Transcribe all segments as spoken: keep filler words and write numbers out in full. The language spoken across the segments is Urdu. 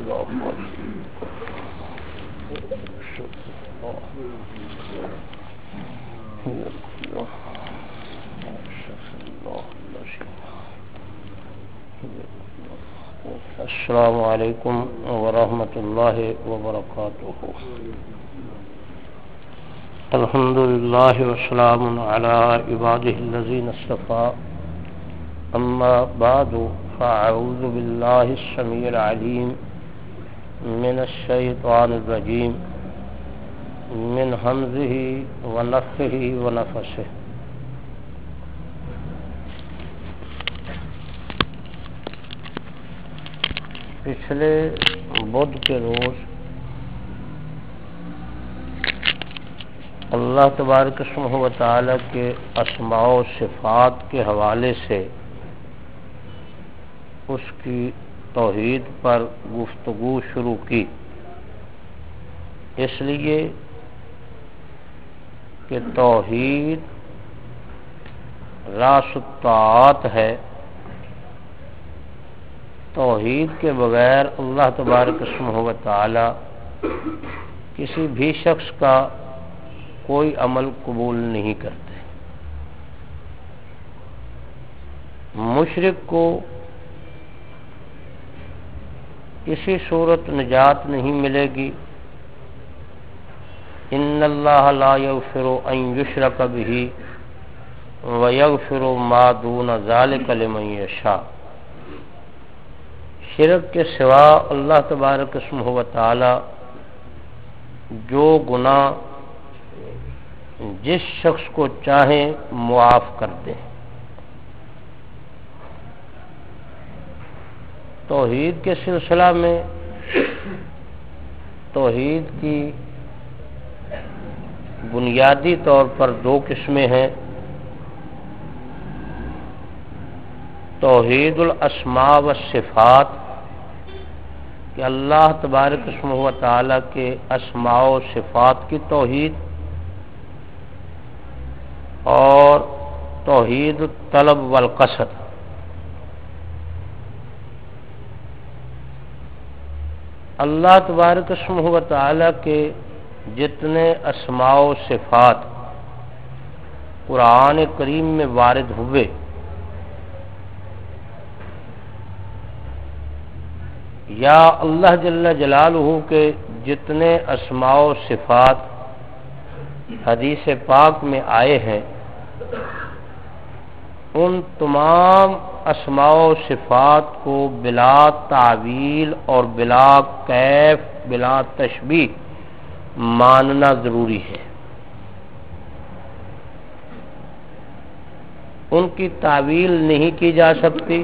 السلام علیکم ورحمۃ اللہ وبرکاتہ. الحمد للہ والسلام علی عبادہ الذین اصطفیٰ. اما بعد فاعوذ باللہ السمیع العلیم من الشیطان الرجیم من ہمزہ ونفخہ ونفثہ. پچھلے بدھ کے روز اللہ تبارک و تعالی کے اسماء و صفات کے حوالے سے اس کی توحید پر گفتگو شروع کی، اس لیے کہ توحید راس الطاعات ہے. توحید کے بغیر اللہ تبارک و تعالی کسی بھی شخص کا کوئی عمل قبول نہیں کرتے. مشرک کو کسی صورت نجات نہیں ملے گی. ان اللہ لا یغفر ان یشرک بہ ویغفر ما دون ذلک لمن یشاء. شرک کے سوا اللہ تبارک و تعالی جو گناہ جس شخص کو چاہیں معاف کر دیں. توحید کے سلسلہ میں توحید کی بنیادی طور پر دو قسمیں ہیں. توحید الاسماء والصفات کہ اللہ تبارک و تعالی کے اسماء و صفات کی توحید، اور توحید الطلب والقصد. اللہ تبارک و تعالی کے جتنے اسماء و صفات قرآن کریم میں وارد ہوئے، یا اللہ جل جلالہ کے جتنے اسماء و صفات حدیث پاک میں آئے ہیں، ان تمام اسماء و صفات کو بلا تعویل اور بلا کیف بلا تشبیہ ماننا ضروری ہے. ان کی تعویل نہیں کی جا سکتی.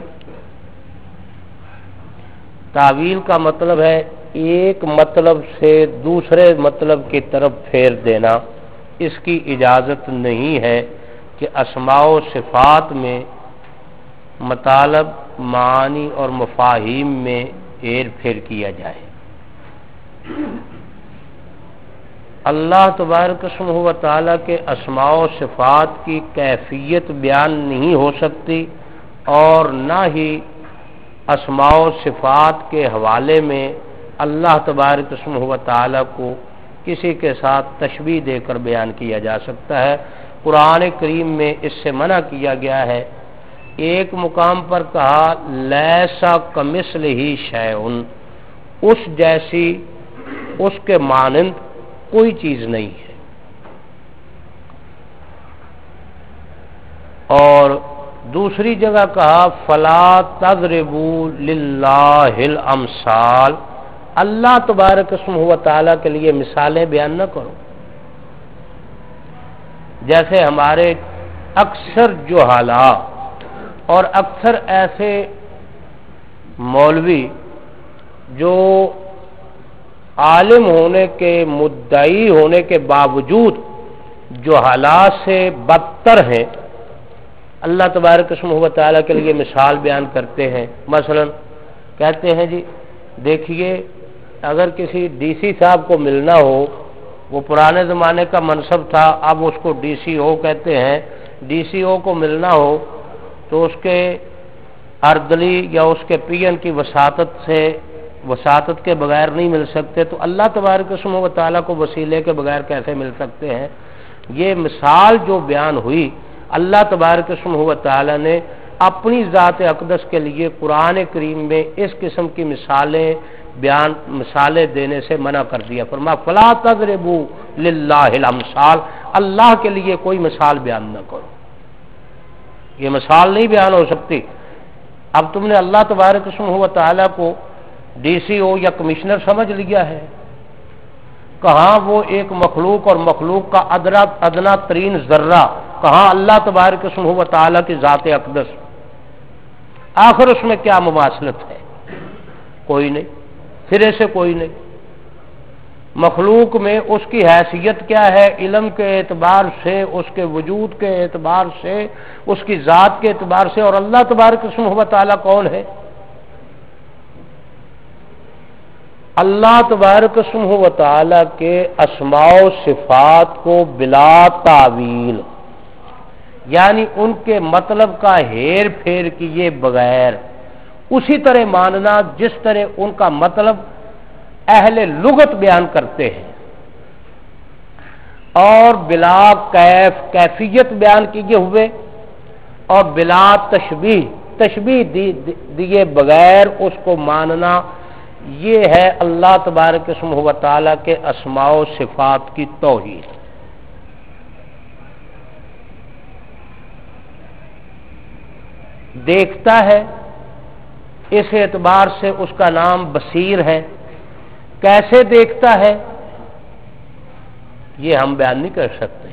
تعویل کا مطلب ہے ایک مطلب سے دوسرے مطلب کی طرف پھیر دینا. اس کی اجازت نہیں ہے کہ اسماء و صفات میں مطالب، معانی اور مفاہیم میں ہیر پھیر کیا جائے. اللہ تبارک و تعالی کے اسماء و صفات کی کیفیت بیان نہیں ہو سکتی، اور نہ ہی اسماء و صفات کے حوالے میں اللہ تبارک و تعالی کو کسی کے ساتھ تشبیہ دے کر بیان کیا جا سکتا ہے. قرآن کریم میں اس سے منع کیا گیا ہے. ایک مقام پر کہا لیسا کمثلہ شیء، اس جیسی، اس کے مانند کوئی چیز نہیں ہے. اور دوسری جگہ کہا فلا تضربوا للہ الامثال، اللہ تبارک و تعالی کے لیے مثالیں بیان نہ کرو. جیسے ہمارے اکثر جہالا اور اکثر ایسے مولوی جو عالم ہونے کے، مدعی ہونے کے باوجود جہالا سے بدتر ہیں، اللہ تبارک و تعالی کے لیے مثال بیان کرتے ہیں. مثلا کہتے ہیں جی دیکھیے اگر کسی ڈی سی صاحب کو ملنا ہو، وہ پرانے زمانے کا منصب تھا، اب اس کو ڈی سی او کہتے ہیں. ڈی سی او کو ملنا ہو تو اس کے اردلی یا اس کے پی این کی وساطت سے وساطت کے بغیر نہیں مل سکتے، تو اللہ تبارک و تعالیٰ کو وسیلے کے بغیر کیسے مل سکتے ہیں؟ یہ مثال جو بیان ہوئی، اللہ تبارک و تعالیٰ نے اپنی ذات اقدس کے لیے قرآن کریم میں اس قسم کی مثالیں بیان مثالیں دینے سے منع کر دیا۔ فرمایا فلا تضربوا للہ الامثال، اللہ کے لیے کوئی مثال بیان نہ کرو، یہ مثال نہیں بیان ہو سکتی۔ اب تم نے اللہ تبارک و تعالیٰ کو ڈی سی او یا کمشنر سمجھ لیا ہے، کہاں وہ ایک مخلوق اور مخلوق کا ادنا ادنا ترین ذرہ، کہاں اللہ تبارک و تعالیٰ کی ذات اقدس، آخر اس میں کیا مماثلت ہے؟ کوئی نہیں، سرے سے کوئی نہیں۔ مخلوق میں اس کی حیثیت کیا ہے؟ علم کے اعتبار سے، اس کے وجود کے اعتبار سے، اس کی ذات کے اعتبار سے، اور اللہ تبارک و تعالیٰ کون ہے؟ اللہ تبارک و تعالیٰ کے اسماء و صفات کو بلا تعویل، یعنی ان کے مطلب کا ہیر پھیر کیے بغیر اسی طرح ماننا جس طرح ان کا مطلب اہل لغت بیان کرتے ہیں، اور بلا کیف کیفیت بیان کیے ہوئے، اور بلا تشبیہ تشبیہ دیے بغیر اس کو ماننا، یہ ہے اللہ تبارک و تعالیٰ کے اسماء و صفات کی توحید۔ دیکھتا ہے، اس اعتبار سے اس کا نام بصیر ہے، کیسے دیکھتا ہے یہ ہم بیان نہیں کر سکتے،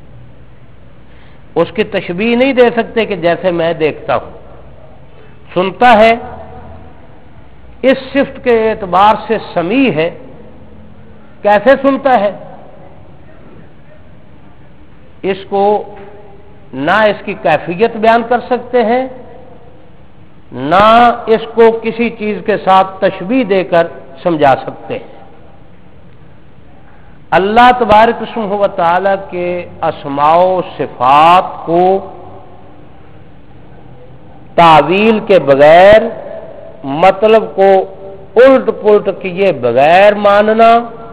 اس کی تشبیہ نہیں دے سکتے کہ جیسے میں دیکھتا ہوں۔ سنتا ہے، اس صفت کے اعتبار سے سمیع ہے، کیسے سنتا ہے؟ اس کو نہ اس کی کیفیت بیان کر سکتے ہیں، نہ اس کو کسی چیز کے ساتھ تشبیہ دے کر سمجھا سکتے ہیں۔ اللہ تبارک و تعالیٰ کے اسماء و صفات کو تعویل کے بغیر، مطلب کو الٹ پلٹ کیے بغیر ماننا،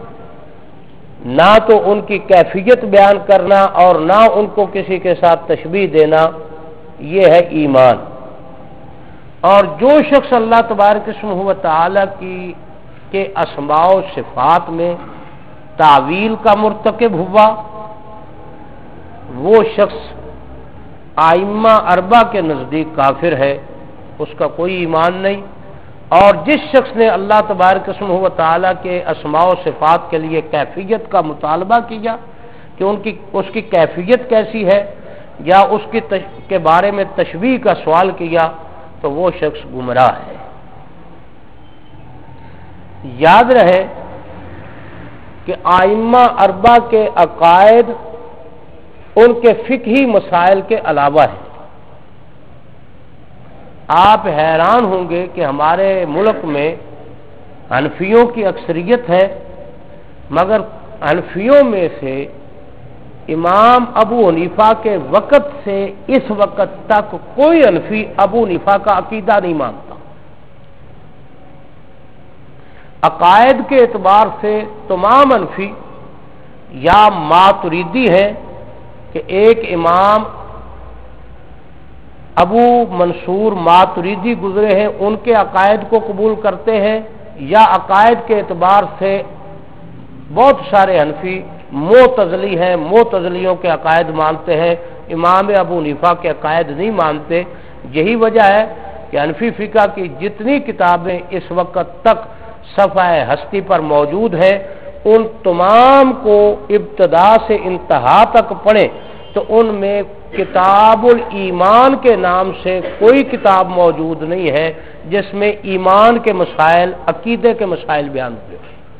نہ تو ان کی کیفیت بیان کرنا اور نہ ان کو کسی کے ساتھ تشبیہ دینا، یہ ہے ایمان۔ اور جو شخص اللہ تبارک و تعالیٰ کی کے اسماء و صفات میں تعویل کا مرتکب ہوا، وہ شخص ائمہ اربعہ کے نزدیک کافر ہے، اس کا کوئی ایمان نہیں۔ اور جس شخص نے اللہ تبارک و تعالیٰ کے اسماء و صفات کے لیے کیفیت کا مطالبہ کیا کہ ان کی اس کی کیفیت کیسی ہے، یا اس کی تش... کے بارے میں تشبیہ کا سوال کیا، تو وہ شخص گمراہ ہے۔ یاد رہے کہ ائمہ اربعہ کے عقائد ان کے فقہی مسائل کے علاوہ ہے۔ آپ حیران ہوں گے کہ ہمارے ملک میں حنفیوں کی اکثریت ہے، مگر حنفیوں میں سے امام ابو حنیفہ کے وقت سے اس وقت تک کوئی حنفی ابو حنیفہ کا عقیدہ نہیں مانتا۔ عقائد کے اعتبار سے تمام حنفی یا ماتریدی ہیں کہ ایک امام ابو منصور ماتریدی گزرے ہیں، ان کے عقائد کو قبول کرتے ہیں، یا عقائد کے اعتبار سے بہت سارے حنفی معتزلی ہیں، معتزلیوں کے عقائد مانتے ہیں، امام ابو حنیفہ کے عقائد نہیں مانتے۔ یہی وجہ ہے کہ حنفی فقہ کی جتنی کتابیں اس وقت تک صفحہ ہستی پر موجود ہیں، ان تمام کو ابتدا سے انتہا تک پڑھیں تو ان میں کتاب الایمان کے نام سے کوئی کتاب موجود نہیں ہے جس میں ایمان کے مسائل، عقیدے کے مسائل بیان ہوئے۔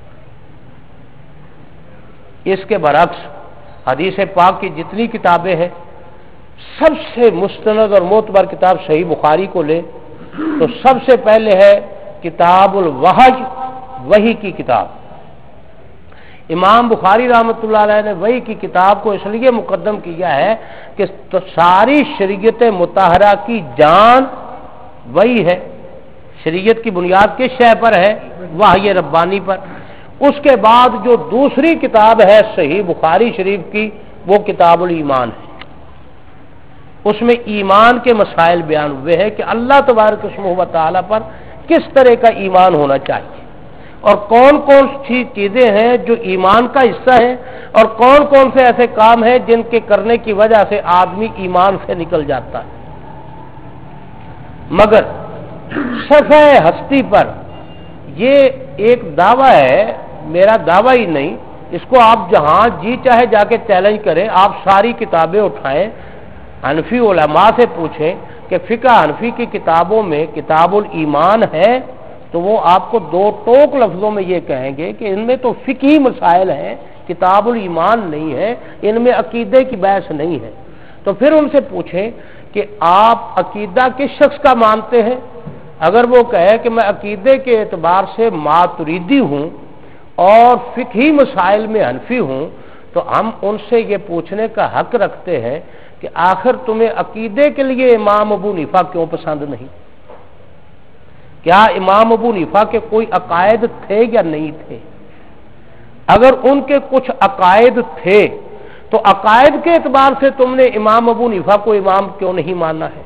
اس کے برعکس حدیث پاک کی جتنی کتابیں ہیں، سب سے مستند اور معتبر کتاب صحیح بخاری کو لے تو سب سے پہلے ہے کتاب الوحی، وحی کی کتاب۔ امام بخاری رحمۃ اللہ علیہ نے وحی کی کتاب کو اس لیے مقدم کیا ہے کہ تو ساری شریعت مطہرہ کی جان وحی ہے۔ شریعت کی بنیاد کس شے پر ہے؟ वही रब्बानी पर। उसके बाद जो दूसरी किताब है सही बुखारी शरीफ की, वो किताबुल ईमान है। उसमें ईमान के मसाइल बयान हुए हैं कि अल्लाह तबारक व तआला पर किस तरह का ईमान होना चाहिए और कौन कौन सी चीजें हैं जो ईमान का हिस्सा है और कौन कौन से ऐसे काम हैं जिनके करने की वजह से आदमी ईमान से निकल जाता है। मगर सफ़े हस्ती पर ये एक दावा है, मेरा दावा ही नहीं, इसको आप जहां जी चाहे जाके चैलेंज करें। आप सारी किताबें उठाएं, हनफी उलमा से पूछें कि फिका हनफी की किताबों में किताबुल ईमान है, तो वो आपको दो टोक लफ्जों में ये कहेंगे कि इनमें तो फिकी मसाइल हैं, किताबुल ईमान नहीं है, इनमें अकीदे की बहस नहीं है। तो फिर उनसे पूछें कि आप अकीदा किस शख्स का मानते हैं। अगर वो कहे कि मैं अकीदे के एतबार से मातुरीदी हूं और फिकी मसाइल में हनफी हूं, तो हम उनसे ये पूछने का हक रखते हैं कि आखिर तुम्हें अकीदे के लिए इमाम अबू हनीफा क्यों पसंद नहीं? क्या इमाम अबू हनीफा के कोई अकायद थे या नहीं थे? अगर उनके कुछ अकायद थे तो अकायद के एतबार से तुमने इमाम अबू हनीफा को इमाम क्यों नहीं माना है?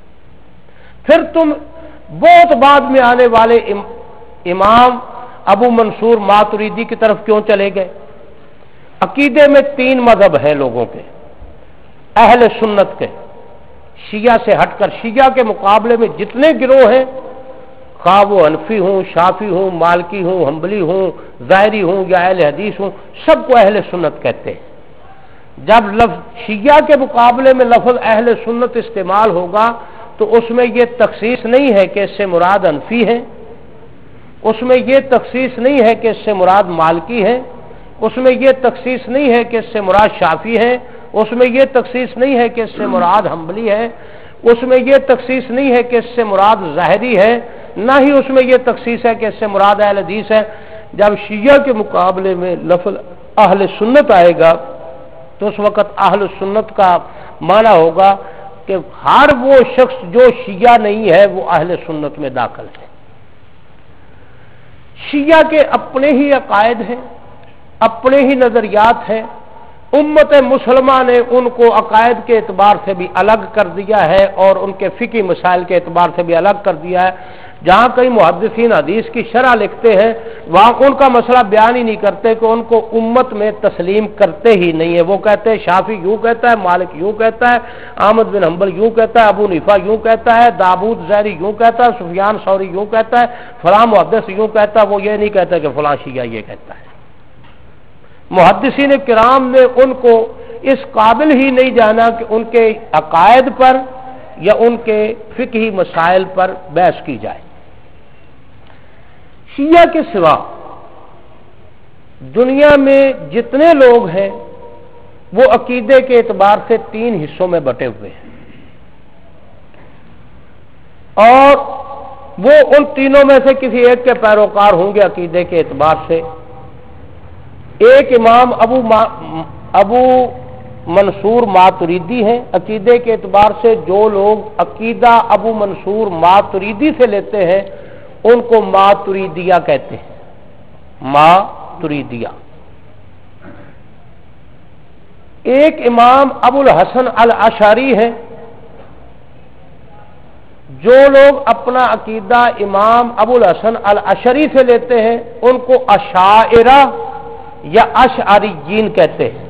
फिर तुम बहुत बाद में आने वाले इम, इमाम अबू मंसूर मातुरीदी की तरफ क्यों चले गए? अकीदे में तीन मजहब हैं लोगों के, अहले सुन्नत के, शिया से हटकर। शिया के मुकाबले में जितने गिरोह हैं, खा वो हनफी हूं, शाफी हूं, मालकी हूं, हम्बली हूं, ज़ाहिरी हूं या अहले हदीस हूं, सबको अहले सुन्नत कहते हैं। जब लफ्ज शिया के मुकाबले में लफ्ज अहले सुन्नत इस्तेमाल होगा तो उसमें यह तखसीस नहीं है कि इससे मुराद हनफी है, उसमें यह तखसीस नहीं है कि इससे मुराद मालकी है, उसमें यह तखसीस नहीं है कि इससे मुराद शाफी है, उसमें यह तखसीस नहीं है कि इससे मुराद हम्बली है, उसमें यह तखसीस नहीं है कि इससे मुराद ज़ाहिरी है, ना ही उसमें यह तखसीस है कि इससे मुराद अहले हदीस है। जब शिया के मुकाबले में लफ्ज अहले सुन्नत आएगा तो उस वक़्त अहले सुन्नत का माना होगा कि हर वो शख्स जो शिया नहीं है वो अहले सुन्नत में दाखिल है। शिया के अपने ही अकायद हैं, अपने ही नजरियात हैं। उम्मत मुसलमा ने उनको अकायद के एतबार से भी अलग कर दिया है और उनके फिकी मसाइल के एतबार से भी अलग कर दिया है। जहां कई मुहद्दिसीन हदीस की शरह लिखते हैं वहां उनका मसला बयान ही नहीं करते कि उनको उम्मत में तस्लीम करते ही नहीं है। वो कहते हैं शाफी यूं कहता है, मालिक यूं कहता है, अहमद बिन हम्बल यूं कहता है, अबू हनीफा यूं कहता है, दाऊद ज़हरी यूं कहता है, सुफियान सौरी यूं कहता है, फलां मुहद्दिस यूं कहता है। वो ये नहीं कहता कि फलां शिया ये कहता है। मुहद्दिसीन किराम ने उनको इस काबिल ही नहीं जाना कि उनके अकायद पर या उनके फिकही मसाइल पर बहस की जाए। शिया के सिवा दुनिया में जितने लोग हैं वो अकीदे के एतबार से तीन हिस्सों में बटे हुए हैं और वो उन तीनों में से किसी एक के पैरोकार होंगे अकीदे के एतबार से। एक इमाम अबू अबू मंसूर मातुरीदी हैं। अकीदे के एतबार से जो लोग अकीदा अबू मंसूर मातुरीदी से लेते हैं उनको मातुरीदिया कहते हैं, मातुरीदिया। एक इमाम अबुल हसन अल अशरी है। जो लोग अपना अकीदा इमाम अबुल हसन अल अशरी से लेते हैं उनको अशाइरा या अशअरीयीन कहते हैं।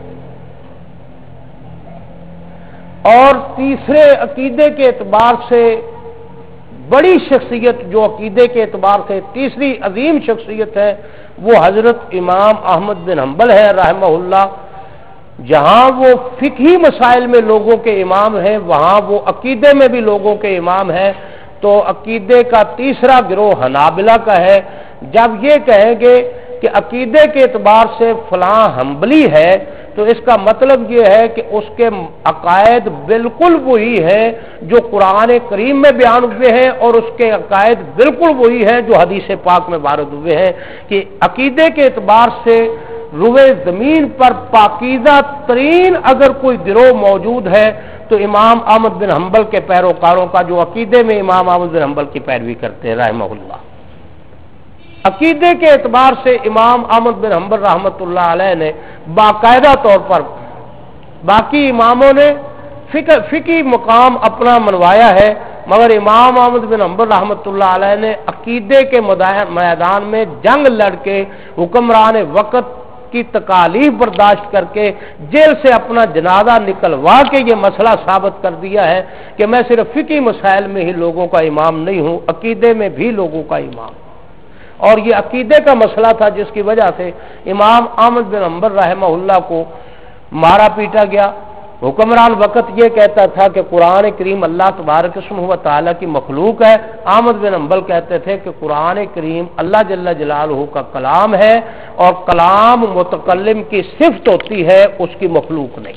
और तीसरे अकीदे के एतबार से बड़ी शख्सियत जो अकीदे के एतबार से तीसरी अजीम शख्सियत है वो हजरत इमाम अहमद बिन हम्बल है रहमहुल्लाह। जहां वो फिकही मसाइल में लोगों के इमाम हैं वहां वो अकीदे में भी लोगों के इमाम हैं। तो अकीदे का तीसरा गिरोह हनाबिला का है। जब ये कहेंगे कि अकीदे के एतबार से फलां हम्बली है तो इसका मतलब ये है कि उसके अकायद बिल्कुल वही है जो कुरान करीम में बयान हुए हैं और उसके अकायद बिल्कुल वही है जो हदीस पाक में वारद हुए हैं कि अकीदे के एतबार से रुए जमीन पर पाकीज़ा तरीन अगर कोई गिरोह मौजूद है तो इमाम अहमद बिन हम्बल के पैरोकारों का जो अकीदे में इमाम अहमद बिन हम्बल की पैरवी करते हैं रहमहुल्लाह। عقیدے کے اعتبار سے امام احمد بن حنبل رحمۃ اللہ علیہ نے باقاعدہ طور پر، باقی اماموں نے فکر فقی مقام اپنا منوایا ہے، مگر امام احمد بن حنبل رحمۃ اللہ علیہ نے عقیدے کے میدان میں جنگ لڑ کے حکمران وقت کی تکالیف برداشت کر کے جیل سے اپنا جنازہ نکلوا کے یہ مسئلہ ثابت کر دیا ہے کہ میں صرف فقی مسائل میں ہی لوگوں کا امام نہیں ہوں، عقیدے میں بھی لوگوں کا امام ہوں۔ اور یہ عقیدے کا مسئلہ تھا جس کی وجہ سے امام احمد بن حنبل رحمہ اللہ کو مارا پیٹا گیا۔ حکمران وقت یہ کہتا تھا کہ قرآن کریم اللہ تبارک اسمہ و تعالیٰ کی مخلوق ہے، احمد بن حنبل کہتے تھے کہ قرآن کریم اللہ جل جلالہ کا کلام ہے، اور کلام متکلم کی صفت ہوتی ہے، اس کی مخلوق نہیں۔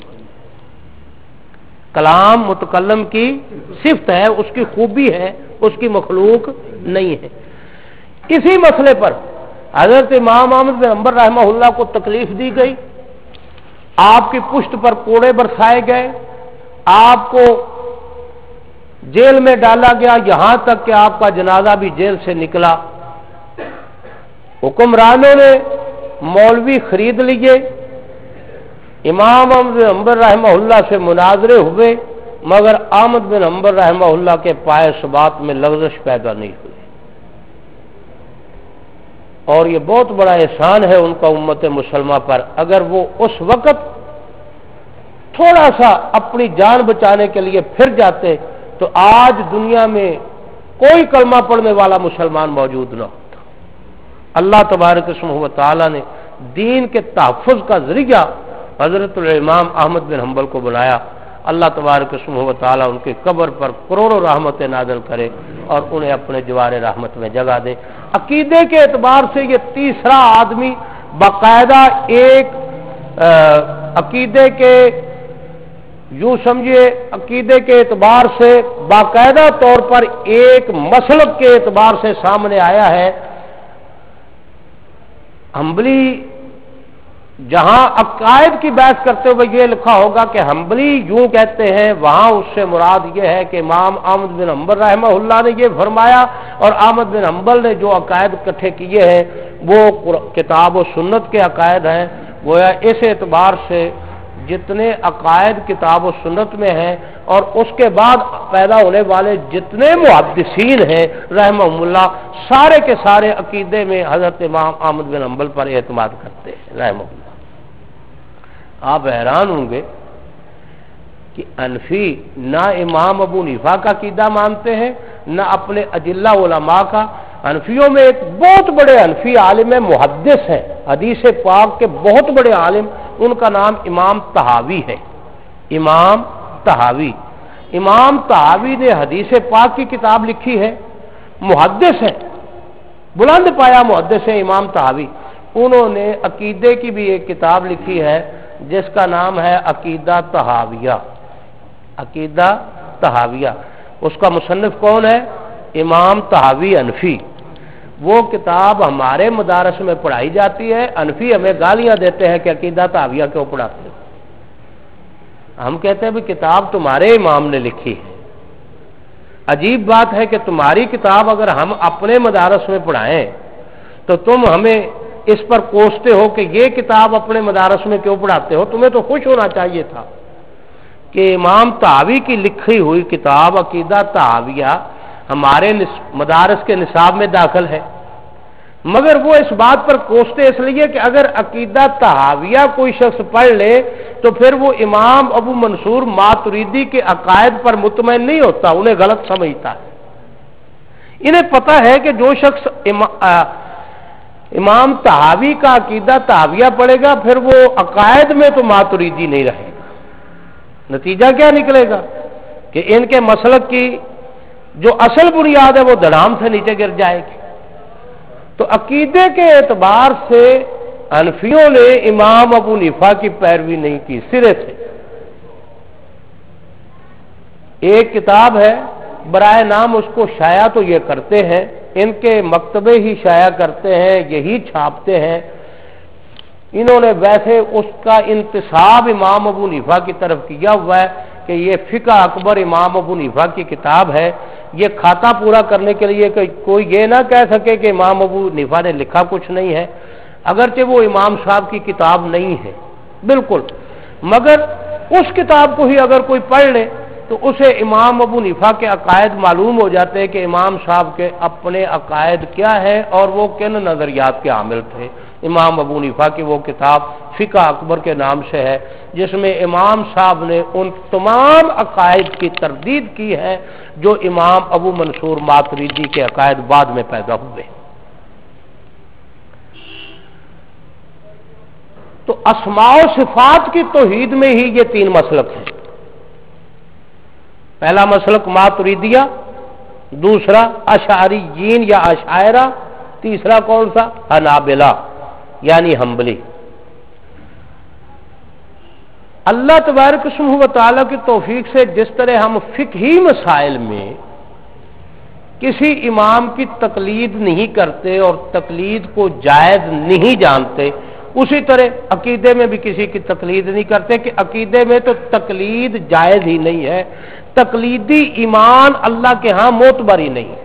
کلام متکلم کی صفت ہے، اس کی خوبی ہے، اس کی مخلوق نہیں ہے۔ اسی مسئلے پر حضرت امام احمد بن حنبل رحمہ اللہ کو تکلیف دی گئی، آپ کی پشت پر کوڑے برسائے گئے، آپ کو جیل میں ڈالا گیا، یہاں تک کہ آپ کا جنازہ بھی جیل سے نکلا۔ حکمرانوں نے مولوی خرید لیے، امام احمد بن حنبل رحمہ اللہ سے مناظرے ہوئے، مگر احمد بن حنبل رحمہ اللہ کے پائے ثبات میں لغزش پیدا نہیں ہوئی۔ اور یہ بہت بڑا احسان ہے ان کا امت مسلمہ پر، اگر وہ اس وقت تھوڑا سا اپنی جان بچانے کے لیے پھر جاتے تو آج دنیا میں کوئی کلمہ پڑھنے والا مسلمان موجود نہ ہوتا۔ اللہ تبارک اسمہ و تعالیٰ نے دین کے تحفظ کا ذریعہ حضرت الامام احمد بن حنبل کو بنایا۔ اللہ تبارک اسمہ و تعالیٰ ان کی قبر پر کروڑوں رحمتیں نازل کرے اور انہیں اپنے جوار رحمت میں جگہ دے۔ عقیدے کے اعتبار سے یہ تیسرا آدمی باقاعدہ ایک عقیدے کے یوں سمجھے عقیدے کے اعتبار سے باقاعدہ طور پر ایک مسلک کے اعتبار سے سامنے آیا ہے۔ حنبلی جہاں عقائد کی بحث کرتے ہوئے یہ لکھا ہوگا کہ حنبلی یوں کہتے ہیں، وہاں اس سے مراد یہ ہے کہ امام احمد بن حنبل رحمہ اللہ نے یہ فرمایا، اور احمد بن حنبل نے جو عقائد اکٹھے کیے ہیں وہ کتاب و سنت کے عقائد ہیں۔ گویا اس اعتبار سے جتنے عقائد کتاب و سنت میں ہیں اور اس کے بعد پیدا ہونے والے جتنے محدثین ہیں رحمہ اللہ، سارے کے سارے عقیدے میں حضرت امام احمد بن حنبل پر اعتماد کرتے ہیں رحمہ اللہ۔ آپ حیران ہوں گے کہ حنفی نہ امام ابو حنیفہ کا عقیدہ مانتے ہیں نہ اپنے اجلہ علماء کا۔ حنفیوں میں ایک بہت بڑے حنفی عالم محدث ہیں، حدیث پاک کے بہت بڑے عالم، ان کا نام امام طحاوی ہے۔ امام طحاوی امام طحاوی نے حدیث پاک کی کتاب لکھی ہے، محدث ہیں، بلند پایا محدث ہیں امام طحاوی۔ انہوں نے عقیدے کی بھی ایک کتاب لکھی ہے جس کا نام ہے عقیدہ طحاویہ۔ عقیدہ طحاویہ، اس کا مصنف کون ہے؟ امام طحاوی حنفی۔ وہ کتاب ہمارے مدارس میں پڑھائی جاتی ہے، حنفی ہمیں گالیاں دیتے ہیں کہ عقیدہ طحاویہ کیوں پڑھاتے ہو؟ ہم کہتے ہیں بھی کتاب تمہارے امام نے لکھی ہے۔ عجیب بات ہے کہ تمہاری کتاب اگر ہم اپنے مدارس میں پڑھائیں تو تم ہمیں اس پر کوستے ہو کہ یہ کتاب اپنے مدارس میں کیوں پڑھاتے ہو؟ تمہیں تو خوش ہونا چاہیے تھا کہ امام طحاوی کی لکھی ہوئی کتاب عقیدہ طحاویہ ہمارے مدارس کے نصاب میں داخل ہے، مگر وہ اس بات پر کوستے اس لیے کہ اگر عقیدہ طحاویہ کوئی شخص پڑھ لے تو پھر وہ امام ابو منصور ماتریدی کے عقائد پر مطمئن نہیں ہوتا، انہیں غلط سمجھتا ہے۔ انہیں پتہ ہے کہ جو شخص امام طحاوی کا عقیدہ طحاویہ پڑھے گا پھر وہ عقائد میں تو ماتریدی نہیں رہے گا۔ نتیجہ کیا نکلے گا کہ ان کے مسلک کی جو اصل بنیاد ہے وہ دھڑام سے نیچے گر جائے گی۔ تو عقیدے کے اعتبار سے حنفیوں نے امام ابو حنیفہ کی پیروی نہیں کی سرے سے۔ ایک کتاب ہے برائے نام اس کو شائع تو یہ کرتے ہیں، ان کے مکتبے ہی شائع کرتے ہیں، یہی چھاپتے ہیں۔ انہوں نے ویسے اس کا انتساب امام ابو حنیفہ کی طرف کیا ہوا ہے کہ یہ فقہ اکبر امام ابو حنیفہ کی کتاب ہے، یہ کھاتا پورا کرنے کے لیے کہ کوئی یہ نہ کہہ سکے کہ امام ابو حنیفہ نے لکھا کچھ نہیں ہے، اگرچہ وہ امام صاحب کی کتاب نہیں ہے بالکل، مگر اس کتاب کو ہی اگر کوئی پڑھ لے تو اسے امام ابو حنیفہ کے عقائد معلوم ہو جاتے ہیں کہ امام صاحب کے اپنے عقائد کیا ہے اور وہ کن نظریات کے حامل تھے۔ امام ابو حنیفہ کی وہ کتاب فقہ اکبر کے نام سے ہے، جس میں امام صاحب نے ان تمام عقائد کی تردید کی ہے جو امام ابو منصور ماتریدی کے عقائد بعد میں پیدا ہوئے۔ تو اسماء و صفات کی توحید میں ہی یہ تین مسلک ہیں۔ پہلا مسلک ماتریدیہ، دوسرا اشعریین یا اشاعرہ، تیسرا کون سا؟ حنابلہ یعنی حنبلی۔ اللہ تبارک و تعالیٰ کی توفیق سے جس طرح ہم فقہی مسائل میں کسی امام کی تقلید نہیں کرتے اور تقلید کو جائز نہیں جانتے، اسی طرح عقیدے میں بھی کسی کی تقلید نہیں کرتے کہ عقیدے میں تو تقلید جائز ہی نہیں ہے، تقلیدی ایمان اللہ کے ہاں معتبر ہی نہیں ہے۔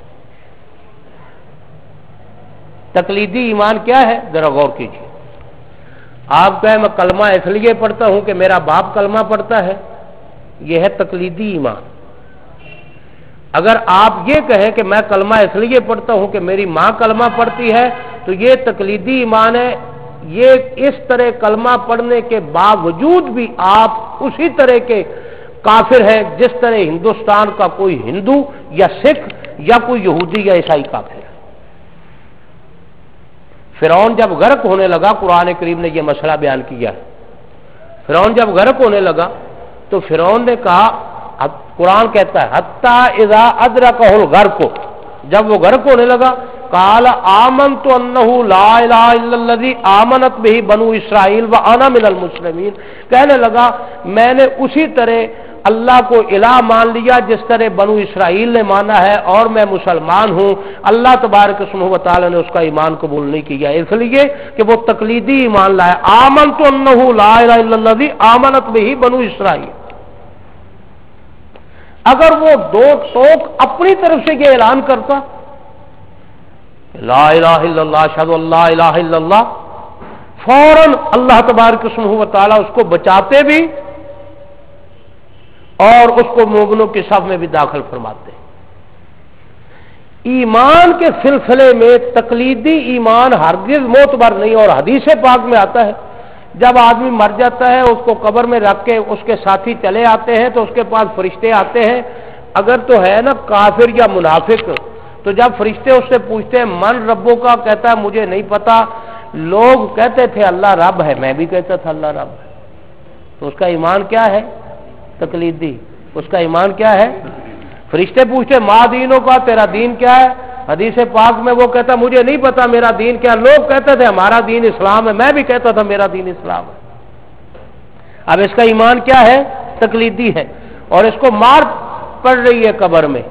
تقلیدی ایمان کیا ہے؟ ذرا غور کیجیے۔ آپ کہیں میں کلمہ اس لیے پڑھتا ہوں کہ میرا باپ کلمہ پڑھتا ہے، یہ ہے تقلیدی ایمان۔ اگر آپ یہ کہیں کہ میں کلمہ اس لیے پڑھتا ہوں کہ میری ماں کلمہ پڑھتی ہے تو یہ تقلیدی ایمان ہے۔ یہ اس طرح کلمہ پڑھنے کے باوجود بھی آپ اسی طرح کے کافر ہیں جس طرح ہندوستان کا کوئی ہندو یا سکھ یا کوئی یہودی یا عیسائی کافر ہے۔ فرعون جب غرق ہونے لگا، قرآن کریم نے یہ مسئلہ بیان کیا ہے، فرعون جب غرق ہونے لگا تو فرعون نے کہا، قرآن کہتا ہے حتی اذا ادرکہ الغرق، جب وہ غرق ہونے لگا قال آمنت انہ لا الہ الا الذی آمنت بہ بنو اسرائیل وانا من المسلمین، کہنے لگا میں نے اسی طرح اللہ کو الہ مان لیا جس طرح بنو اسرائیل نے مانا ہے اور میں مسلمان ہوں۔ اللہ تبارک و تعالی نے اس کا ایمان قبول نہیں کیا اس لیے کہ وہ تقلیدی ایمان لائے۔ آمنت انہ لا الہ الا الذی آمنت بہ بنو اسرائیل، اگر وہ دو ٹوک اپنی طرف سے یہ اعلان کرتا لا الہ الا اللہ اشہد ان لا الہ الا اللہ، فوراً اللہ تبارک و تعالی اس کو بچاتے بھی اور اس کو مومنوں کے صف میں بھی داخل فرماتے۔ ایمان کے سلسلے میں تقلیدی ایمان ہرگز معتبر نہیں، اور حدیث پاک میں آتا ہے جب آدمی مر جاتا ہے اس کو قبر میں رکھ کے اس کے ساتھی چلے آتے ہیں تو اس کے پاس فرشتے آتے ہیں، اگر تو ہے نا کافر یا منافق، تو جب فرشتے اس سے پوچھتے ہیں من ربوں کا، کہتا ہے مجھے نہیں پتا، لوگ کہتے تھے اللہ رب ہے، میں بھی کہتا تھا اللہ رب ہے، تو اس کا ایمان کیا ہے؟ تقلیدی۔ اس کا ایمان کیا ہے؟ فرشتے پوچھتے ما دینوں کا، تیرا دین کیا ہے؟ حدیث پاک میں وہ کہتا مجھے نہیں پتا میرا دین کیا، لوگ کہتے تھے ہمارا دین اسلام ہے، میں بھی کہتا تھا میرا دین اسلام ہے۔ اب اس کا ایمان کیا ہے؟ تقلیدی ہے، اور اس کو مار پڑ رہی ہے قبر میں۔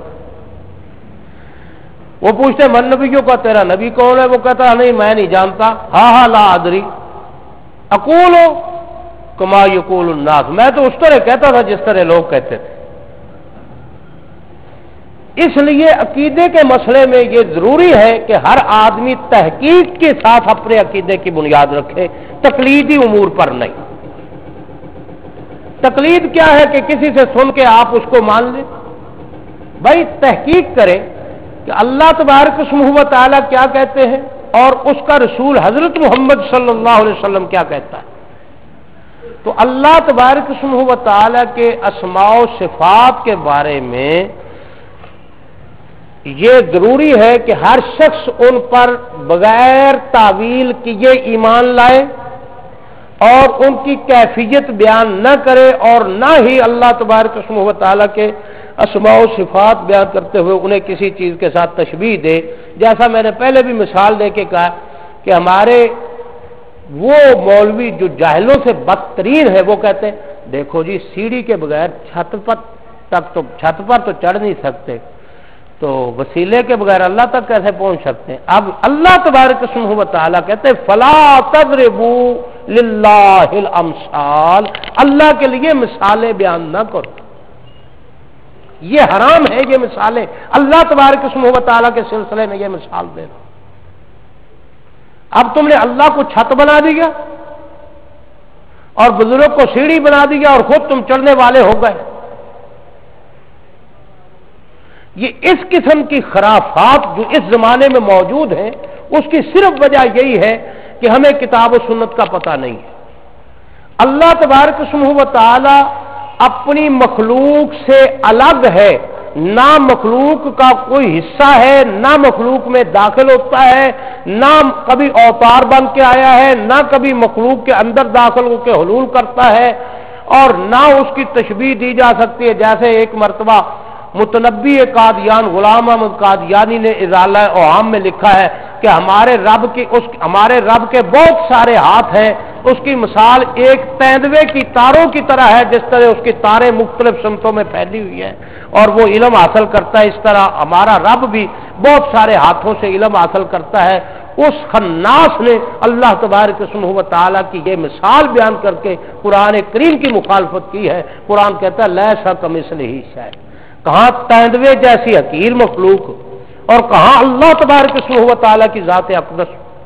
وہ پوچھتے من نبیوں کا، تیرا نبی کون ہے؟ وہ کہتا نہیں میں نہیں جانتا، ہاں ہاں لا ادری اقول کما یقول الناس، میں تو اس طرح کہتا تھا جس طرح لوگ کہتے تھے۔ اس لیے عقیدے کے مسئلے میں یہ ضروری ہے کہ ہر آدمی تحقیق کے ساتھ اپنے عقیدے کی بنیاد رکھے، تقلیدی امور پر نہیں۔ تقلید کیا ہے کہ کسی سے سن کے آپ اس کو مان لیں؟ بھائی تحقیق کریں کہ اللہ تبارک و تعالیٰ کیا کہتے ہیں اور اس کا رسول حضرت محمد صلی اللہ علیہ وسلم کیا کہتا ہے۔ تو اللہ تبارک و تعالیٰ کے اسماء و صفات کے بارے میں یہ ضروری ہے کہ ہر شخص ان پر بغیر تعویل کیے ایمان لائے اور ان کی کیفیت بیان نہ کرے، اور نہ ہی اللہ تبارک و تعالیٰ کے اسماء و صفات بیان کرتے ہوئے انہیں کسی چیز کے ساتھ تشبیہ دے۔ جیسا میں نے پہلے بھی مثال دے کے کہا کہ ہمارے وہ مولوی جو جاہلوں سے بدترین ہے وہ کہتے ہیں دیکھو جی سیڑھی کے بغیر چھت پر تک تو چھت پر تو چڑھ نہیں سکتے، تو وسیلے کے بغیر اللہ تک کیسے پہنچ سکتے ہیں؟ اب اللہ تبارک و تعالیٰ کہتے ہیں فلا تضربوا للہ الامثال، اللہ کے لیے مثالیں بیان نہ کرو۔ یہ حرام ہے یہ مثالیں، اللہ تبارک و تعالیٰ کے سلسلے میں یہ مثال دے رہا. اب تم نے اللہ کو چھت بنا دیا اور بزرگ کو سیڑھی بنا دیا اور خود تم چڑھنے والے ہو گئے. یہ اس قسم کی خرافات جو اس زمانے میں موجود ہیں، اس کی صرف وجہ یہی ہے کہ ہمیں کتاب و سنت کا پتہ نہیں ہے. اللہ تبارک و تعالی اپنی مخلوق سے الگ ہے، نہ مخلوق کا کوئی حصہ ہے، نہ مخلوق میں داخل ہوتا ہے، نہ کبھی اوتار بن کے آیا ہے، نہ کبھی مخلوق کے اندر داخل ہو کے حلول کرتا ہے، اور نہ اس کی تشبیہ دی جا سکتی ہے. جیسے ایک مرتبہ متنبی قادیان غلام احمد قادیانی نے ازالہ اوہام میں لکھا ہے کہ ہمارے رب کی اس ہمارے رب کے بہت سارے ہاتھ ہیں، اس کی مثال ایک تیندوے کی تاروں کی طرح ہے، جس طرح اس کی تاریں مختلف سمتوں میں پھیلی ہوئی ہیں اور وہ علم حاصل کرتا ہے، اس طرح ہمارا رب بھی بہت سارے ہاتھوں سے علم حاصل کرتا ہے. اس خناس نے اللہ تبارک و تعالیٰ کی یہ مثال بیان کر کے قرآن کریم کی مخالفت کی ہے. قرآن کہتا ہے لیسا کمثلہ شیء، کہاں تیندوے جیسی حقیر مخلوق اور کہاں اللہ تبارک و تعالیٰ کی ذات اقدس.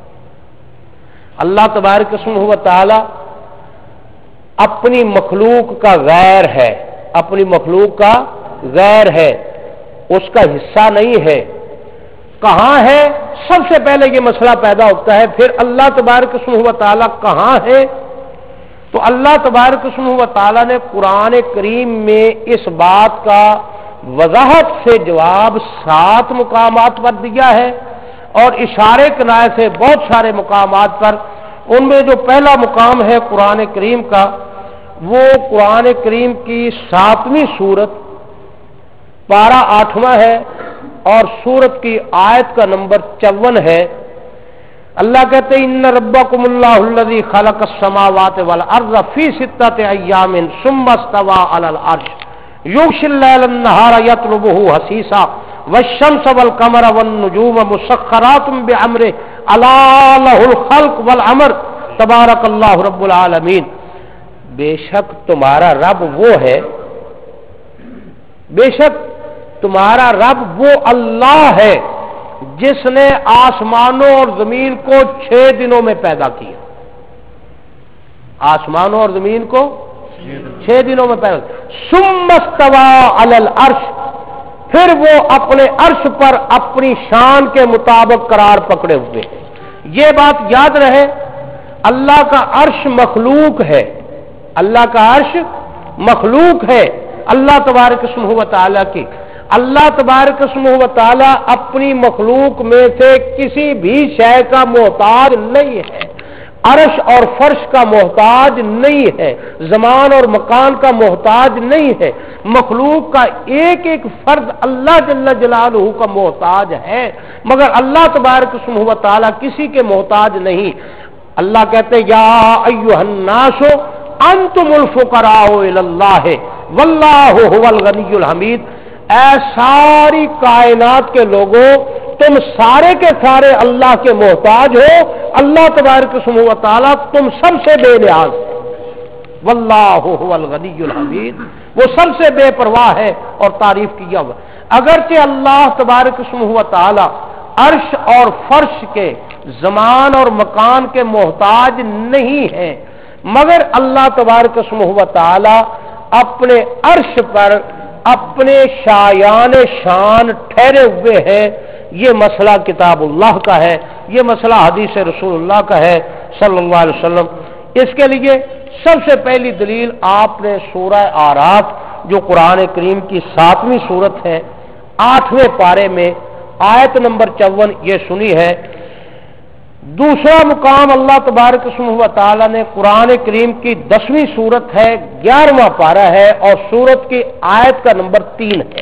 اللہ تبارک و تعالیٰ اپنی مخلوق کا غیر ہے، اپنی مخلوق کا غیر ہے، اس کا حصہ نہیں ہے. کہاں ہے؟ سب سے پہلے یہ مسئلہ پیدا ہوتا ہے. پھر اللہ تبارک و تعالیٰ کہاں ہے؟ تو اللہ تبارک و تعالیٰ نے قرآن کریم میں اس بات کا وضاحت سے جواب سات مقامات پر دیا ہے اور اشارے کنائے سے بہت سارے مقامات پر. ان میں جو پہلا مقام ہے قرآن کریم کا، وہ قرآن کریم کی ساتویں سورت پارہ آٹھواں ہے اور سورت کی آیت کا نمبر چون ہے. اللہ کہتے ہیں ان ربکم اللہ الذی خلق السماوات والارض فی ستۃ ایام ثم استوى علی العرش یغشی اللیل النہار یطلبہ حثیثا والشمس والقمر والنجوم مسخرات بامرہ الا لہ الخلق والامر تبارک اللہ رب العالمین. بے شک تمہارا رب وہ ہے، بے شک تمہارا رب وہ اللہ ہے جس نے آسمانوں اور زمین کو چھ دنوں میں پیدا کیا. آسمانوں اور زمین کو چھ دنوں میں پیدا کیا. ثم استوى علی العرش، پھر وہ اپنے عرش پر اپنی شان کے مطابق قرار پکڑے ہوئے. یہ بات یاد رہے، اللہ کا عرش مخلوق ہے، اللہ کا عرش مخلوق ہے اللہ تبارک و تعالیٰ کی. اللہ تبارک و تعالیٰ اپنی مخلوق میں سے کسی بھی شے کا محتاج نہیں ہے، عرش اور فرش کا محتاج نہیں ہے، زمان اور مکان کا محتاج نہیں ہے. مخلوق کا ایک ایک فرد اللہ جل جلالہ کا محتاج ہے، مگر اللہ تبارک و تعالیٰ کسی کے محتاج نہیں. اللہ کہتے یا ایھا الناس انتم الفقراء الی اللہ واللہ هو الغنی الحمید. اے ساری کائنات کے لوگوں، تم سارے کے سارے اللہ کے محتاج ہو، اللہ تبارک و تعالیٰ تم سب سے بے نیاز ہے. واللہ هو الغنی الحمید، وہ سب سے بے پرواہ ہے اور تعریف کیا ہوا. اگرچہ اللہ تبارک و تعالیٰ عرش اور فرش کے زمان اور مکان کے محتاج نہیں ہے، مگر اللہ تبارک و تعالیٰ اپنے عرش پر اپنے شایان شان ٹھہرے ہوئے ہیں. یہ مسئلہ کتاب اللہ کا ہے، یہ مسئلہ حدیث رسول اللہ کا ہے صلی اللہ علیہ وسلم. اس کے لیے سب سے پہلی دلیل آپ نے سورہ اعراف جو قرآن کریم کی ساتویں صورت ہے، آٹھویں پارے میں آیت نمبر چون یہ سنی ہے. دوسرا مقام اللہ تبارک و تعالیٰ نے قرآن کریم کی دسویں صورت ہے، گیارہواں پارہ ہے اور صورت کی آیت کا نمبر تین ہے.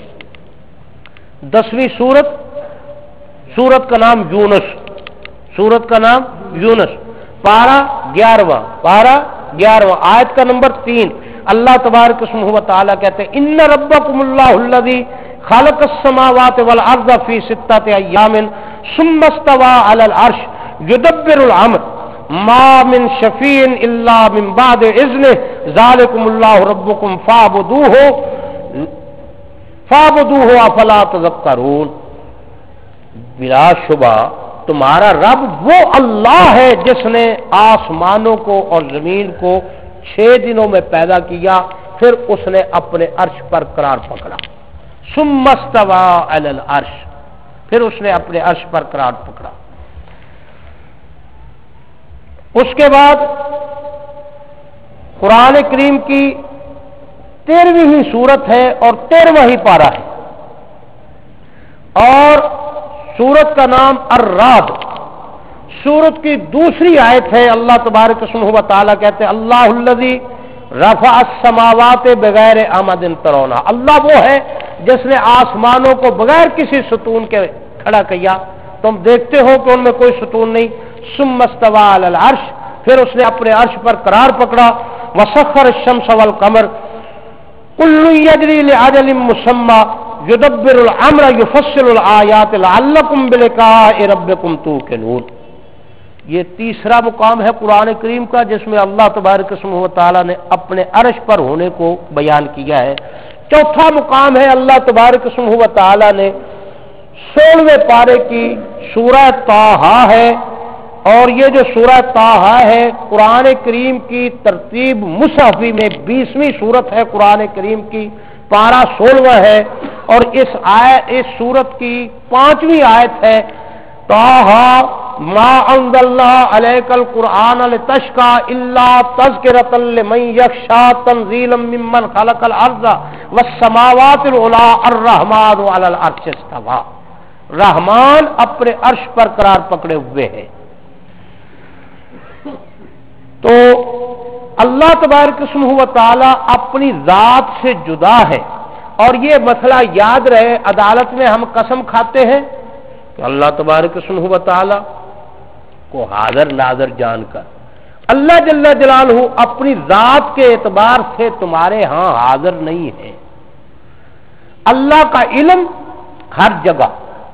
دسویں صورت، صورت کا نام یونس، صورت کا نام یونس، پارہ گیارہواں، پارہ گیارہواں، آیت کا نمبر تین. اللہ تبارک و تعالیٰ کہتے ہیں ان ربکم اللہ الذی خلق السماوات والارض فی ستۃ ایام ثم استوى علی العرش یدبر الامر ما من شفیع الا من بعد اذنہ ذالکم اللہ ربکم فاعبدوہ فاعبدوہ افلا تذکرون، بلا شبہ تمہارا رب وہ اللہ ہے جس نے آسمانوں کو اور زمین کو چھ دنوں میں پیدا کیا، پھر اس نے اپنے عرش پر قرار پکڑا، ثم استوى علی العرش، پھر اس نے اپنے عرش پر قرار پکڑا۔ اس کے بعد قرآن کریم کی تیرہویں ہی سورت ہے اور تیرہواں ہی پارہ ہے، اور سورت کا نام الرعد، سورت کی دوسری آیت ہے۔ اللہ تبارک اسمہ و تعالیٰ کہتے ہیں اللہ الذی رفع السماوات بغیر عمد ترونها، اللہ وہ ہے جس نے آسمانوں کو بغیر کسی ستون کے کھڑا کیا، تم دیکھتے ہو کہ ان میں کوئی ستون نہیں۔ ثم استوى علی العرش، پھر اس نے اپنے عرش پر قرار پکڑا۔ وسخر الشمس والقمر کل یجری لأجل مسمى یدبر الامر یفصل الآیات لعلکم بلقاء ربکم توقنون۔ یہ تیسرا مقام ہے قرآن کریم کا جس میں اللہ تبارک اسمہ و تعالیٰ نے اپنے عرش پر ہونے کو بیان کیا ہے۔ چوتھا مقام ہے اللہ تبارک اسمہ و تعالیٰ نے سولہویں پارے کی سورہ طٰہٰ ہے، اور یہ جو سورہ طٰہٰ ہے قرآن کریم کی ترتیب مصحفی میں بیسویں سورت ہے قرآن کریم کی، پارہ سولہواں ہے، اور اس آیت اس سورت کی پانچویں آیت ہے طٰہٰ ما انزلنا علیک القرآن لتشقی الا تذکرۃ لمن یخشی تنزیلا ممن خلق الارض والسماوات العلی الرحمن علی العرش استوی، رحمان اپنے عرش پر قرار پکڑے ہوئے ہیں۔ تو اللہ تبارک اسمہ و تعالی اپنی ذات سے جدا ہے، اور یہ مسئلہ یاد رہے، عدالت میں ہم قسم کھاتے ہیں کہ اللہ تبارک اسمہ و تعالی کو حاضر ناظر جان کر اللہ جل جلالہ اپنی ذات کے اعتبار سے تمہارے ہاں حاضر نہیں ہے۔ اللہ کا علم ہر جگہ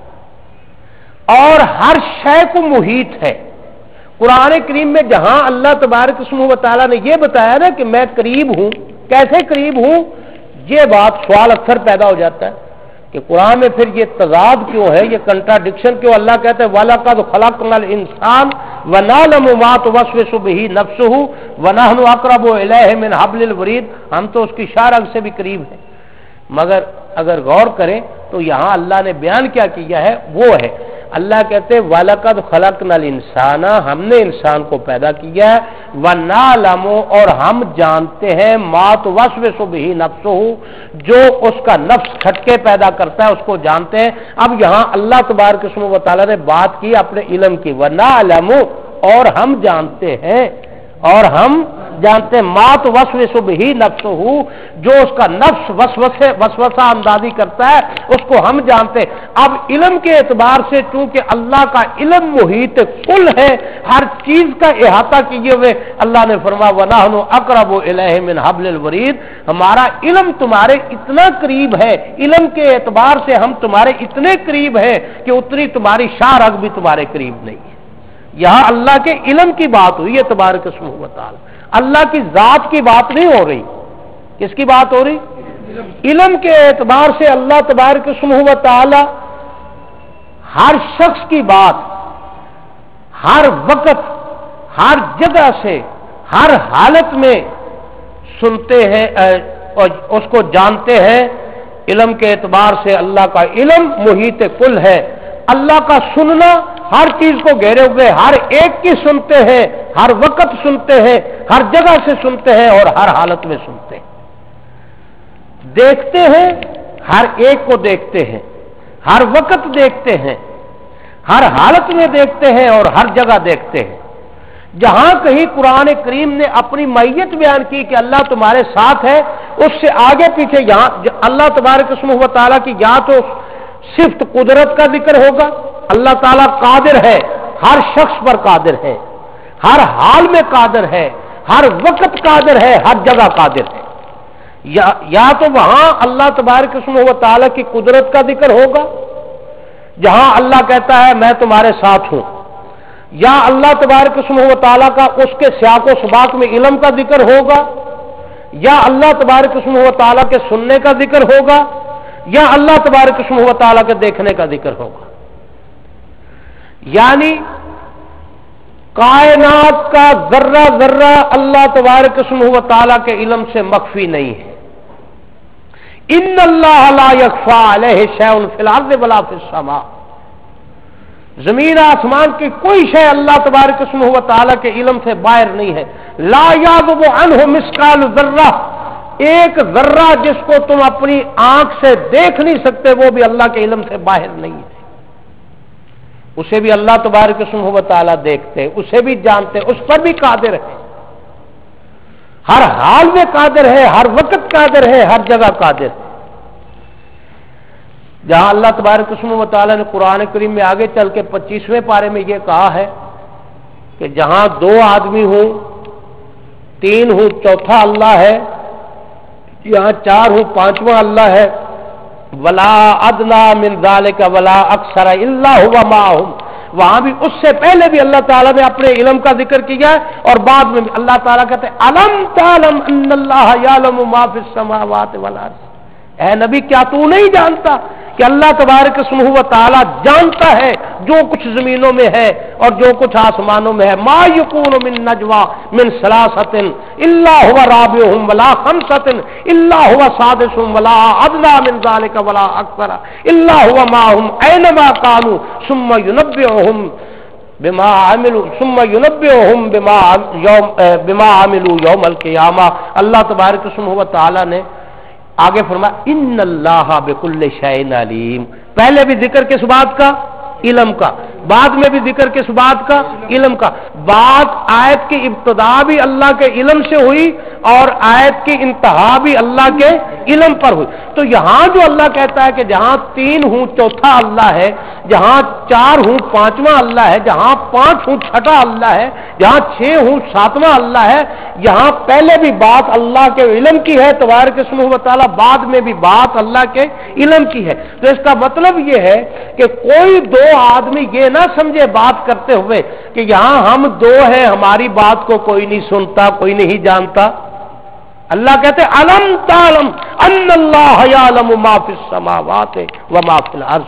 اور ہر شے کو محیط ہے۔ قرآن کریم میں جہاں اللہ تبارک اسمہ و تعالیٰ نے یہ بتایا نا کہ میں قریب ہوں، کیسے قریب ہوں، یہ بات سوال اکثر پیدا ہو جاتا ہے کہ قرآن میں پھر یہ تضاد کیوں ہے، یہ کنٹراڈکشن کیوں؟ اللہ کہتا ہے وَلَقَدْ خَلَقْنَا الْإِنسَانَ وَنَعْلَمُ مَا تُوَسْوِسُ بِهِ نَفْسُهُ وَنَحْنُ أَقْرَبُ إِلَيْهِ مِنْ حَبْلِ الْوَرِيدِ، ہم تو اس کی شاہ رگ سے بھی قریب ہیں۔ مگر اگر غور کریں تو یہاں اللہ نے بیان کیا کیا ہے وہ ہے، اللہ کہتے ہیں وَلَقَدْ خَلَقْنَا الْإِنسَانَ، ہم نے انسان کو پیدا کیا ہے، وَنَعْلَمُ اور ہم جانتے ہیں مَا تُوَسْوِسُ بِهِ نَفْسُهُ جو اس کا نفس کھٹکے پیدا کرتا ہے اس کو جانتے ہیں۔ اب یہاں اللہ تبارک اسمہ و تعالیٰ نے بات کی اپنے علم کی، وَنَعْلَمُ اور ہم جانتے ہیں، اور ہم جانتے ہیں مَا تُوَسْوِسُ بِهِ نَفْسُهُ جو اس کا نفس وسوسے وسوسہ اندازی کرتا ہے اس کو ہم جانتے ہیں۔ اب علم کے اعتبار سے چونکہ اللہ کا علم محیط کل ہے، ہر چیز کا احاطہ کیے ہوئے، اللہ نے فرمایا وَنَحْنُ أَقْرَبُ إِلَيْهِ مِنْ حَبْلِ الْوَرِيدِ، ہمارا علم تمہارے اتنا قریب ہے، علم کے اعتبار سے ہم تمہارے اتنے قریب ہیں کہ اتنی تمہاری شاہ رگ بھی تمہارے قریب نہیں ہے۔ یہاں اللہ کے علم کی بات ہوئی ہے تبارک اسمہ و تعالی، اللہ کی ذات کی بات نہیں ہو رہی۔ کس کی بات ہو رہی؟ علم کے اعتبار سے اللہ تبارک اسمہ و تعالی ہر شخص کی بات ہر وقت ہر جگہ سے ہر حالت میں سنتے ہیں اور اس کو جانتے ہیں۔ علم کے اعتبار سے اللہ کا علم محیط کل ہے، اللہ کا سننا ہر چیز کو گھیرے ہوئے، ہر ایک کی سنتے ہیں، ہر وقت سنتے ہیں، ہر جگہ سے سنتے ہیں اور ہر حالت میں سنتے ہیں۔ دیکھتے ہیں، ہر ایک کو دیکھتے ہیں، ہر وقت دیکھتے ہیں، ہر حالت میں دیکھتے ہیں اور ہر جگہ دیکھتے ہیں۔ جہاں کہیں قرآن کریم نے اپنی معیت بیان کی کہ اللہ تمہارے ساتھ ہے، اس سے آگے پیچھے یہاں اللہ تبارک اسمہ و تعالیٰ کی یا تو صفت قدرت کا ذکر ہوگا، اللہ تعالیٰ قادر ہے، ہر شخص پر قادر ہے، ہر حال میں قادر ہے، ہر وقت قادر ہے، ہر جگہ قادر ہے۔ یا, یا تو وہاں اللہ تبارک اسمہ و تعالیٰ کی قدرت کا ذکر ہوگا جہاں اللہ کہتا ہے میں تمہارے ساتھ ہوں، یا اللہ تبارک اسمہ و تعالیٰ کا اس کے سیاق و سباق میں علم کا ذکر ہوگا، یا اللہ تبارک اسمہ و تعالیٰ کے سننے کا ذکر ہوگا، یا اللہ تبارک و تعالیٰ کے دیکھنے کا ذکر ہوگا. یعنی کائنات کا ذرہ ذرہ اللہ تبارک و تعالیٰ کے علم سے مخفی نہیں ہے. ان اللہ لا یخفی علیہ شیء فی الارض ولا فی السماء. زمین آسمان کی کوئی شے اللہ تبارک و تعالیٰ کے علم سے باہر نہیں ہے. لا یعزب عنہ مثقال ذرہ، ایک ذرہ جس کو تم اپنی آنکھ سے دیکھ نہیں سکتے وہ بھی اللہ کے علم سے باہر نہیں ہے. اسے بھی اللہ تبارک و تعالیٰ دیکھتے، اسے بھی جانتے، اس پر بھی قادر ہے، ہر حال میں قادر ہے، ہر وقت قادر ہے، ہر جگہ قادر ہے. جہاں اللہ تبارک و تعالیٰ نے قرآن کریم میں آگے چل کے پچیسویں پارے میں یہ کہا ہے کہ جہاں دو آدمی ہوں، تین ہوں چوتھا اللہ ہے، یہاں چار ہوں پانچواں اللہ ہے، ولا ادنا من ذالک ولا اکثر الا هو معهم. وہاں بھی اس سے پہلے بھی اللہ تعالیٰ نے اپنے علم کا ذکر کیا ہے اور بعد میں بھی اللہ تعالیٰ کہتے ہیں الم تعلم ان اللہ یعلم ما فی السماوات والارض. اے نبی کیا تو نہیں جانتا کہ اللہ تبارک و تعالیٰ جانتا ہے جو کچھ زمینوں میں ہے اور جو کچھ آسمانوں میں ہے. ما یکون من نجوا من ثلاثۃ الا هو رابعهم ولا خمسۃ الا هو سادسهم ولا ادنى من ذلك ولا اکثر الا هو معهم اينما كانوا ثم ينبئهم بما عملوا ثم ينبئهم بما يوم بما عملوا يوم القيامه. اللہ تبارک و تعالیٰ نے آگے فرمایا ان اللہ بکل شیء علیم. پہلے بھی ذکر کس بات کا؟ علم کا. بعد میں بھی ذکر کس بات کا؟ علم کا. بات آیت کی ابتدا بھی اللہ کے علم سے ہوئی اور آیت کی انتہا بھی اللہ کے علم پر ہوئی. تو یہاں جو اللہ کہتا ہے کہ جہاں تین ہوں چوتھا اللہ ہے، جہاں چار ہوں پانچواں اللہ ہے، جہاں پانچ ہوں چھٹا اللہ ہے، جہاں چھ ہوں ساتواں اللہ ہے، یہاں پہلے بھی بات اللہ کے علم کی ہے تبارک و تعالیٰ، بعد میں بھی بات اللہ کے علم کی ہے. تو اس کا مطلب یہ ہے کہ کوئی دو آدمی یہ نہ سمجھے بات کرتے ہوئے کہ یہاں ہم دو ہیں، ہماری بات کو کوئی نہیں سنتا، کوئی نہیں جانتا. اللہ کہتے الم تعلم ان اللہ یعلم ما فی السماوات وما فی الارض.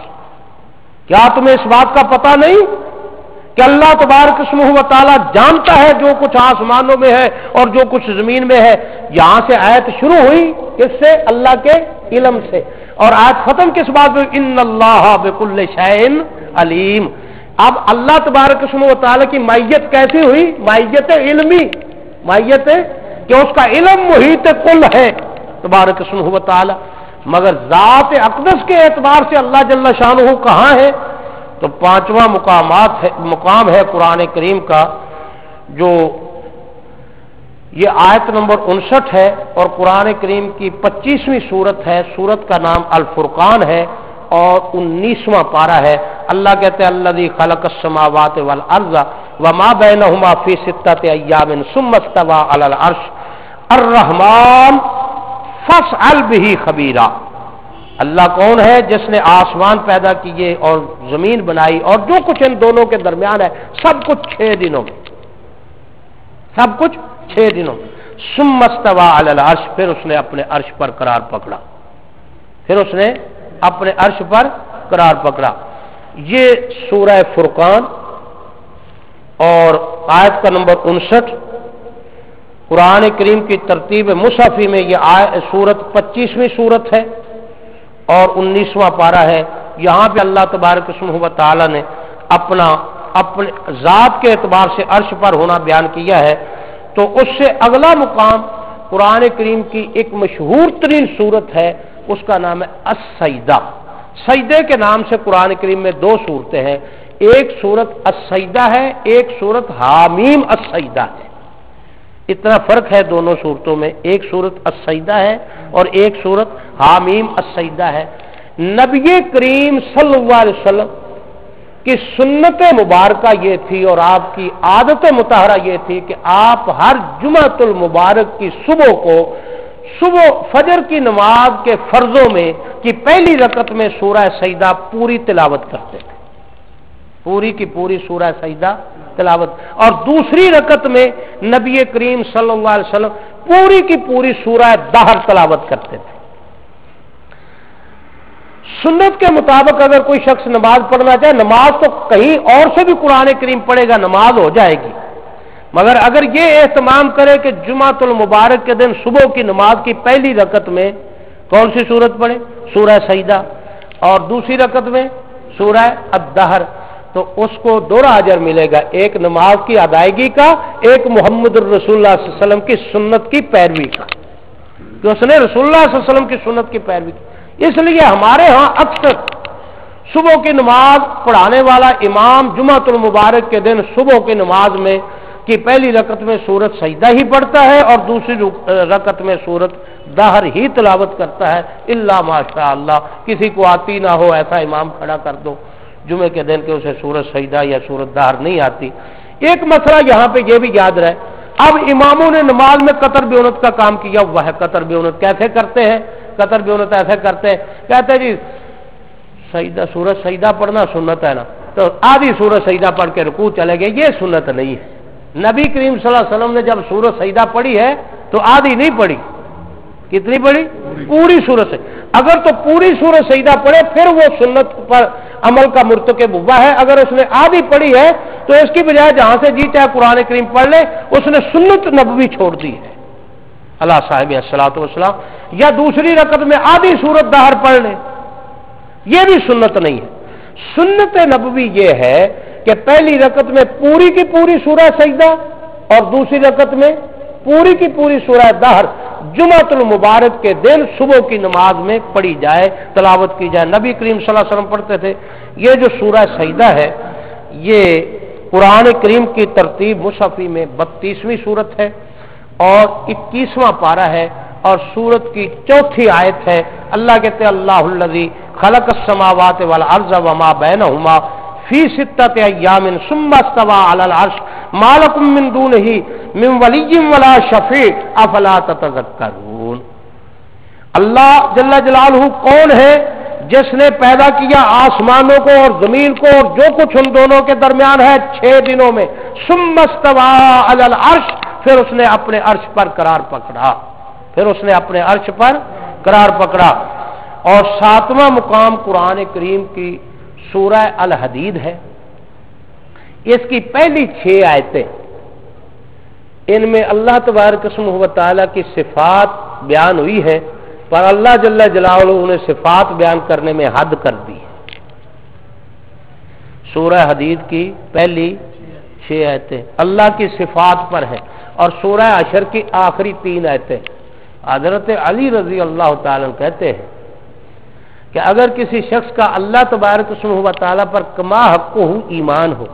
کیا تمہیں اس بات کا پتہ نہیں کہ اللہ تبارک و تعالیٰ جانتا ہے جو کچھ آسمانوں میں ہے اور جو کچھ زمین میں ہے. یہاں سے آیت شروع ہوئی کس سے؟ اللہ کے علم سے، اور آیت ختم کس بات میں؟ ان اللہ بکل شیء علیم. اب اللہ تبارک و تعالیٰ کی معیت کیسی ہوئی؟ معیت علمی، معیت کہ اس کا علم محیط کل ہے تبارک و تعالیٰ. مگر ذات اقدس کے اعتبار سے اللہ جل شانہ کہاں ہے؟ تو پانچواں مقامات ہے مقام ہے قرآن کریم کا، جو یہ آیت نمبر انسٹھ ہے اور قرآن کریم کی پچیسویں سورت ہے. سورت کا نام الفرقان ہے اور انیسواں پارہ ہے. اللہ کہتے ہیں الذی خلق السماوات والارض وما بینہما فی ستۃ ایام ثم استوى علی العرش الرحمن فاسأل بہ خبیرا. اللہ کون ہے؟ جس نے آسمان پیدا کیے اور زمین بنائی اور جو کچھ ان دونوں کے درمیان ہے، سب کچھ چھ دنوں میں، سب کچھ چھ دنوں میں. ثم استوى علی العرش، پھر اس نے اپنے عرش پر قرار پکڑا، پھر اس نے اپنے عرش پر قرار پکڑا. یہ سورہ فرقان اور آیت کا نمبر انسٹھ قرآن کریم کی ترتیب مصحفی میں یہ سورت پچیسویں سورت ہے اور انیسواں پارہ ہے. یہاں پہ اللہ تبارک و تعالیٰ نے اپنا اپنے ذات کے اعتبار سے عرش پر ہونا بیان کیا ہے. تو اس سے اگلا مقام قرآن کریم کی ایک مشہور ترین سورت ہے، اس کا نام ہے السجدہ. سجدے کے نام سے قرآن کریم میں دو سورتیں ہیں، ایک سورت السجدہ ہے، ایک سورت حامیم السجدہ ہے. اتنا فرق ہے دونوں صورتوں میں، ایک سورت السجدہ ہے اور ایک سورت حامیم السجدہ ہے. نبی کریم صلی اللہ علیہ وسلم کی سنت مبارکہ یہ تھی اور آپ کی عادت مطہرہ یہ تھی کہ آپ ہر جمعۃ المبارک کی صبح کو صبح فجر کی نماز کے فرضوں میں کی پہلی رکعت میں سورہ سجدہ پوری تلاوت کرتے تھے، پوری کی پوری سورہ سجدہ تلاوت، اور دوسری رکعت میں نبی کریم صلی اللہ علیہ وسلم پوری کی پوری سورہ دہر تلاوت کرتے تھے. सुन्नत के मुताबिक अगर कोई शख्स नमाज पढ़ना चाहे, नमाज तो कहीं और से भी कुरान करीम पढ़ेगा, नमाज हो जाएगी, मगर अगर ये एहतमाम करे कि जुमातुल मुबारक के दिन सुबह की नमाज की पहली रकत में कौन सी सूरत पढ़े, सूरह सजदा, और दूसरी रकत में सूरह अद-दहर, तो उसको दो अजर मिलेगा, एक नमाज की अदायगी का, एक मोहम्मद रसूलुल्लाह सल्लल्लाहु अलैहि वसल्लम की सुन्नत की पैरवी का, कि उसने रसूलुल्लाह सल्लल्लाहु अलैहि वसल्लम की सुन्नत की पैरवी की। इसलिए हमारे यहाँ अक्सर सुबह की नमाज पढ़ाने वाला इमाम जुमातुल मुबारक के दिन सुबह की नमाज में की पहली रकत में सूरत सजदा ही पढ़ता है और दूसरी रकत में सूरत दहर ही तिलावत करता है, इल्ला माशा अल्लाह, किसी को आती ना हो ऐसा इमाम खड़ा कर दो जुमे के दिन के उसे सूरत सजदा या सूरत दहर नहीं आती। एक मसला यहाँ पे ये भी याद रहे, अब इमामों ने नमाज में कतर बेउनत का काम किया हुआ है। कतर बेउनत कैसे करते हैं? कतर बेउनत ऐसे करते हैं, कहते हैं जी सजदा सूरत सजदा पढ़ना सुन्नत है ना, तो आधी सूरत सजदा पढ़ के रुकू चले गए, ये सुन्नत नहीं है। नबी करीम सल्लल्लाहु अलैहि वसल्लम ने जब सूरत सजदा पढ़ी है तो आधी नहीं पढ़ी, कितनी पढ़ी? पूरी सूरत से। अगर तो पूरी सूरत सजदा पढ़े फिर वो सुन्नत पर अमल का मुर्तकिब हुआ है, अगर उसने आधी पढ़ी है तो इसकी बजाय जहां से जी चाहे कुरान करीम पढ़ ले, उसने सुन्नत नबवी छोड़ दी है अल्लाह साहिब अस्सलातु वस्सलाम, या दूसरी रकत में आधी सूरत दहर पढ़ ले, ये भी सुन्नत नहीं है। सुन्नत नबवी ये है कि पहली रकत में पूरी की पूरी सूरह सजदा और दूसरी रकत में पूरी की पूरी सूरह दहर जुमातुल मुबारक के दिन सुबह की नमाज में पढ़ी जाए, तलावत की जाए। नबी करीम सल्लल्लाहु अलैहि वसल्लम पढ़ते थे। ये जो सूरह सजदा है ये कुरान करीम की तरतीब मुसहफ़ी में बत्तीसवीं सूरत है और इक्कीसवां पारा है और सूरत की चौथी आयत है। अल्लाह कहते हैं अल्लाहुल्लज़ी खलक़स समावाति वल अर्ज़ व मा बैनहुमा फी सित्तति अय्यामिन सुम्मा इस्तवा अलल अर्श मा लकुम मिन दूनिही मिन वलिय्यिन वला शफ़ी अफला ततज़क्करून। अल्लाह जल्ला जलालहू कौन है जिसने पैदा किया आसमानों को और जमीन को और जो कुछ उन दोनों के दरमियान है छह दिनों में, सुम्मा इस्तवा अलल अर्श, फिर उसने अपने अर्श पर करार पकड़ा, फिर उसने अपने अर्श पर करार पकड़ा। और सातवां मुकाम कुरान करीम की सूरह अल हदीद है। इसकी पहली छह आयतें, इनमें अल्लाह तबारक व तआला की सिफात बयान हुई है, पर अल्लाह जल्ला जलालहू ने सिफात बयान करने में हद कर दी है। सूरह हदीद की पहली छह आयतें अल्लाह की सिफात पर है और सूरह अशर की आखिरी तीन आयतें हजरत अली रजी अल्लाह तआला कहते हैं कि अगर किसी शख्स का अल्लाह तबारक व तआला पर कमा हक़्क़ुहू ईमान हो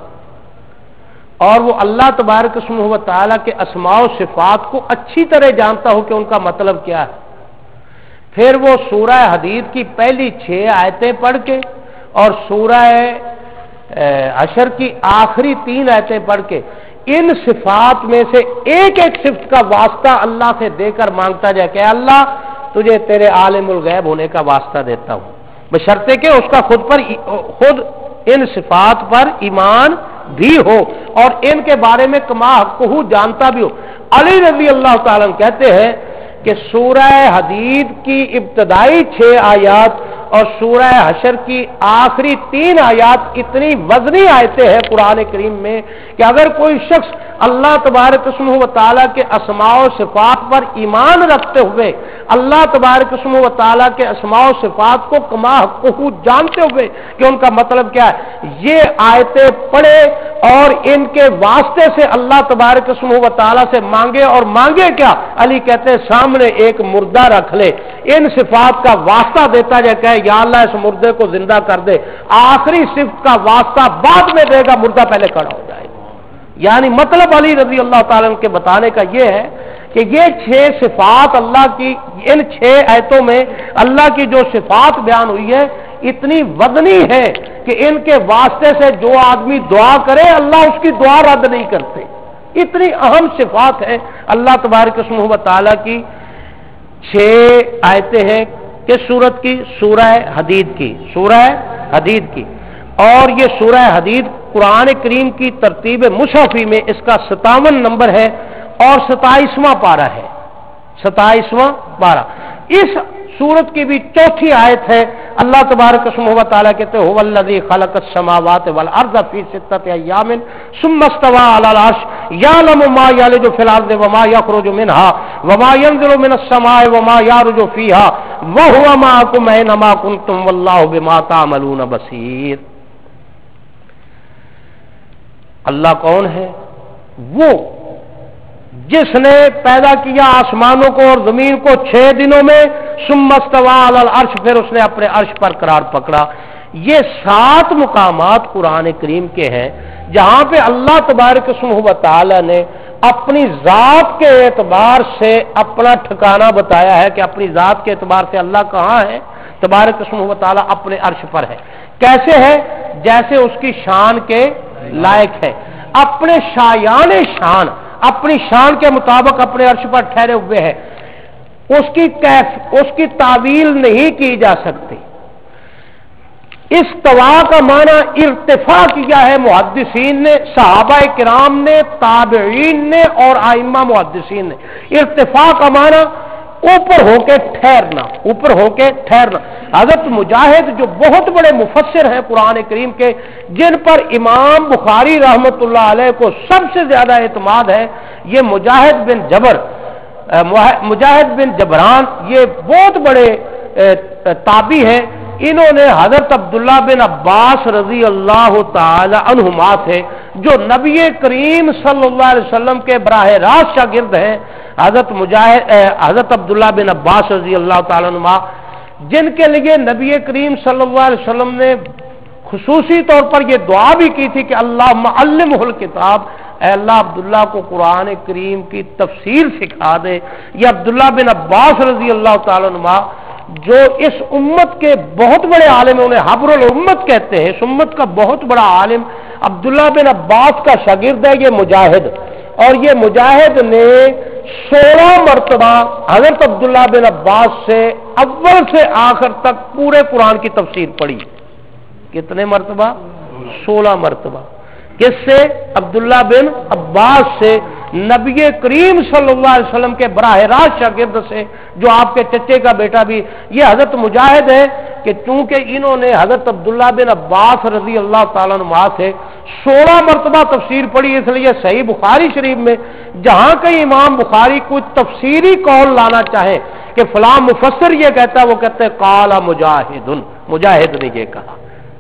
और वो अल्लाह तबारक व तआला के अस्मा व सिफात को अच्छी तरह जानता हो कि उनका मतलब क्या है, फिर वो सूरह हदीद की पहली छह आयतें पढ़ के और सूरह अशर की आखिरी तीन आयतें पढ़ के इन सिफात में से एक एक सिफत का वास्ता अल्लाह से देकर मांगता जाए कि अल्लाह तुझे तेरे आलिमुल गैब होने का वास्ता देता हूं, बशर्ते कि उसका खुद पर खुद इन सिफात पर ईमान भी हो और इनके बारे में कमा हक़्क़ुहू जानता भी हो। अली रज़ी अल्लाह ताला कहते हैं कि सूरह हदीद की इब्तदाई छह आयात और सूरह हशर की आखिरी तीन आयात इतनी वजनी आयतें हैं कुरान करीम में कि अगर कोई शख्स अल्लाह तबारक व तआला के अस्मा व सिफात पर ईमान रखते हुए अल्लाह तबारक व तआला के अस्मा व सिफात को कमा हक़्क़ुहू जानते हुए कि उनका मतलब क्या है, ये आयतें पढ़े और इनके वास्ते से अल्लाह तबारक व तआला से मांगे। और मांगे क्या? अली कहते हैं सामने एक मुर्दा रख ले, इन सिफात का वास्ता देता जाए, कहे या अल्लाह इस मुर्दे को जिंदा कर दे, आखिरी सिफत का वास्ता बाद में देगा, मुर्दा पहले खड़ा हो जाएगा। यानी मतलब अली रजी अल्लाह ताला के बताने का यह है कि ये छह सिफात अल्लाह की, इन छह आयतों में अल्लाह की जो सिफात बयान हुई है इतनी वजनी है कि इनके वास्ते से जो आदमी दुआ करे अल्लाह उसकी दुआ रद्द नहीं करते। इतनी अहम सिफात है अल्लाह तबारक व तआला की। छह आयतें हैं कि सूरत की, सूरह हदीद की, सूरह हदीद की, और ये सूरह हदीद कुरान करीम की तरतीब मुसहफ़ी में इसका सतावन नंबर है और सताईसवां पारा है, सताईसवां पारा। इस सूरत की भी चौथी आयत है। اللہ तबारक व तआला कहते हैं हुवल्लज़ी खलक़स समावाति वल अर्ज़ फ़ी सित्तति अय्यामिन सुम्मा इस्तवा अलल अर्श यअलमु मा यलिजु फ़िल अर्ज़ि व मा यख़रुजु मिनहा व मा यंज़िलु मिनस समाइ व मा यअरुजु फ़ीहा व हुवा मअकुम ऐनमा कुंतुम वल्लाहु बिमा तअमलून बसीर। अल्लाह कौन है? वो जिसने पैदा किया आसमानों को और जमीन को छह दिनों में, सुम्मा इस्तवा अलल अर्श, फिर उसने अपने अर्श पर करार पकड़ा। ये सात मुकामात कुरान करीम के हैं जहां पे अल्लाह तबारक व तआला ने अपनी जात के एतबार से अपना ठिकाना बताया है कि अपनी जात के एतबार से अल्लाह कहाँ है। तबारक व तआला अपने अर्श पर है। कैसे है? जैसे उसकी शान के लायक है। अपने शायान शान, अपनी शान के मुताबिक अपने अर्श पर ठहरे हुए हैं। उसकी कैफ उसकी तावील नहीं की जा सकती। इस तवा का माना इर्तिफा किया है मुहद्दिसीन ने, सहाबा किराम ने, ताबईन ने और आइम्मा मुहद्दिसीन ने। इर्तिफा का माना ऊपर होके ठहरना, ऊपर होके ठहरना। हज़रत मुजाहिद जो बहुत बड़े मुफस्सिर हैं कुरान करीम के, जिन पर इमाम बुखारी रहमतुल्लाह अलैह को सबसे ज्यादा एतमाद है, ये मुजाहिद बिन जबर मुजाहिद बिन जबरान, ये बहुत बड़े ताबी हैं। इन्होंने हजरत अब्दुल्ला बिन अब्बास रजी अल्लाह ताला अन्हुमा थे, जो नबी करीम सल्लल्लाहु अलैहि वसल्लम के बराह रास्त शागिर्द हैं। हजरत मुजाहिद हजरत अब्दुल्ला बिन अब्बास रजी अल्लाह ताला अन्हुमा, जिनके लिए नबी करीम सल्लल्लाहु अलैहि वसल्लम ने खुसूसी तौर पर यह दुआ भी की थी कि अल्लाहुम्मा अल्लिमहुल किताब, ऐ अल्लाह अब्दुल्ला को कुरान करीम की तफसीर सिखा दे। ये अब्दुल्ला बिन अब्बास रजी अल्लाह ताला अन्हुमा, जो इस उम्मत के बहुत बड़े आलिम, उन्हें हब्रुल उम्मत कहते हैं, इस उम्मत का बहुत बड़ा आलिम अब्दुल्ला बिन अब्बास का शागिर्द है ये मुजाहिद। और ये मुजाहिद ने सोलह मरतबा हजरत अब्दुल्ला बिन अब्बास से अव्वल से आखिर तक पूरे कुरान की तफसीर पढ़ी। कितने मरतबा? सोलह मरतबा। किससे? अब्दुल्ला बिन अब्बास से, नबी करीम सल्लल्लाहु अलैहि वसल्लम के बराह रास्त शागिर्द से, जो आपके चचे का बेटा भी ये हजरत मुजाहिद है कि चूंकि इन्होंने हजरत अब्दुल्ला बिन अब्बास रजी अल्लाह ताला अन्हुमा से सोलह मरतबा तफसीर पढ़ी, इसलिए सही बुखारी शरीफ में जहां कहीं इमाम बुखारी कोई तफसीरी कौल लाना चाहे कि फलां मुफस्सिर ये कहता है, वो कहते हैं काला मुजाहिदुन, मुजाहिद ने ये कहा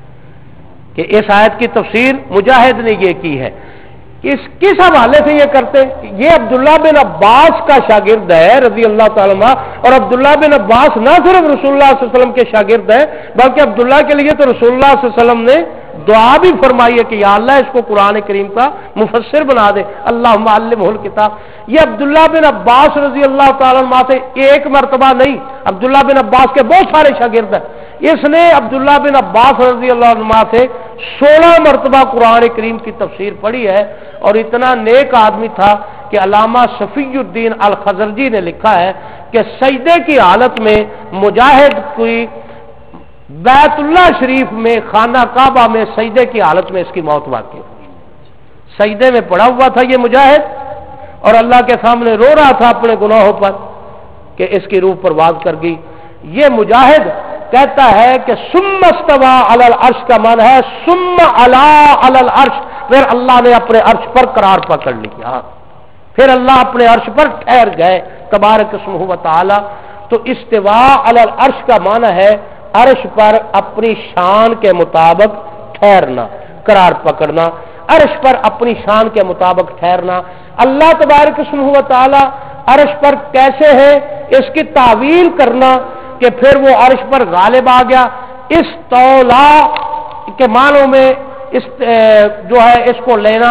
कि इस आयत की तफसीर मुजाहिद ने ये की है। किस किस हवाले से ये करते? ये अब्दुल्ला बिन अब्बास का शागिर्द है रजी अल्लाह ताला अन्हु, और अब्दुल्ला बिन अब्बास न सिर्फ रसूलुल्लाह सल्लल्लाहु अलैहि वसल्लम के शागिर्द है, बल्कि अब्दुल्ला के लिए तो रसूलुल्लाह सल्लल्लाहु अलैहि वसल्लम ने दुआ भी फरमाई है कि या अल्लाह इसको कुरान करीम का मुफस्सिर बना दे, अल्लाहुम्मा अल्लिमहुल किताब। ये अब्दुल्ला बिन अब्बास रजी अल्लाह ताला अन्हु से एक मरतबा नहीं, अब्दुल्ला बिन अब्बास के बहुत सारे शागिर्द हैं। इसने अब्दुल्ला बिन अब्बास रजी अल्लाह अन्हुमा से सोलह मरतबा कुरान करीम की तफसीर पढ़ी है। और इतना नेक आदमी था कि अल्लामा शफीउद्दीन अल खजरजी ने लिखा है कि सजदे की हालत में मुजाहिद कोई बैतुल्लाह शरीफ में, खाना काबा में सजदे की हालत में इसकी मौत वाक़ई हुई। सजदे में पड़ा हुआ था ये मुजाहिद और अल्लाह के सामने रो रहा था अपने गुनाहों पर कि इसकी रूह परवाज कर गई। ये मुजाहिद कहता है कि सुम्मा इस्तवा अलल अर्श का मान है सुम्मा अला अलल अर्श, फिर अल्लाह ने अपने अर्श पर करार पकड़ लिया, फिर अल्लाह अपने अर्श पर ठहर गए तबारक इस्मुहु व तआला। तो इस्तिवा अलल अर्श का माना है अर्श पर अपनी शान के मुताबिक ठहरना, करार पकड़ना, अर्श पर अपनी शान के मुताबिक ठहरना। अल्लाह तबारक इस्मुहु व तआला अर्श पर कैसे है इसकी तावील करना कि फिर वो अर्श पर गालिब आ गया। इस तौला के मानों में इस जो है इसको लेना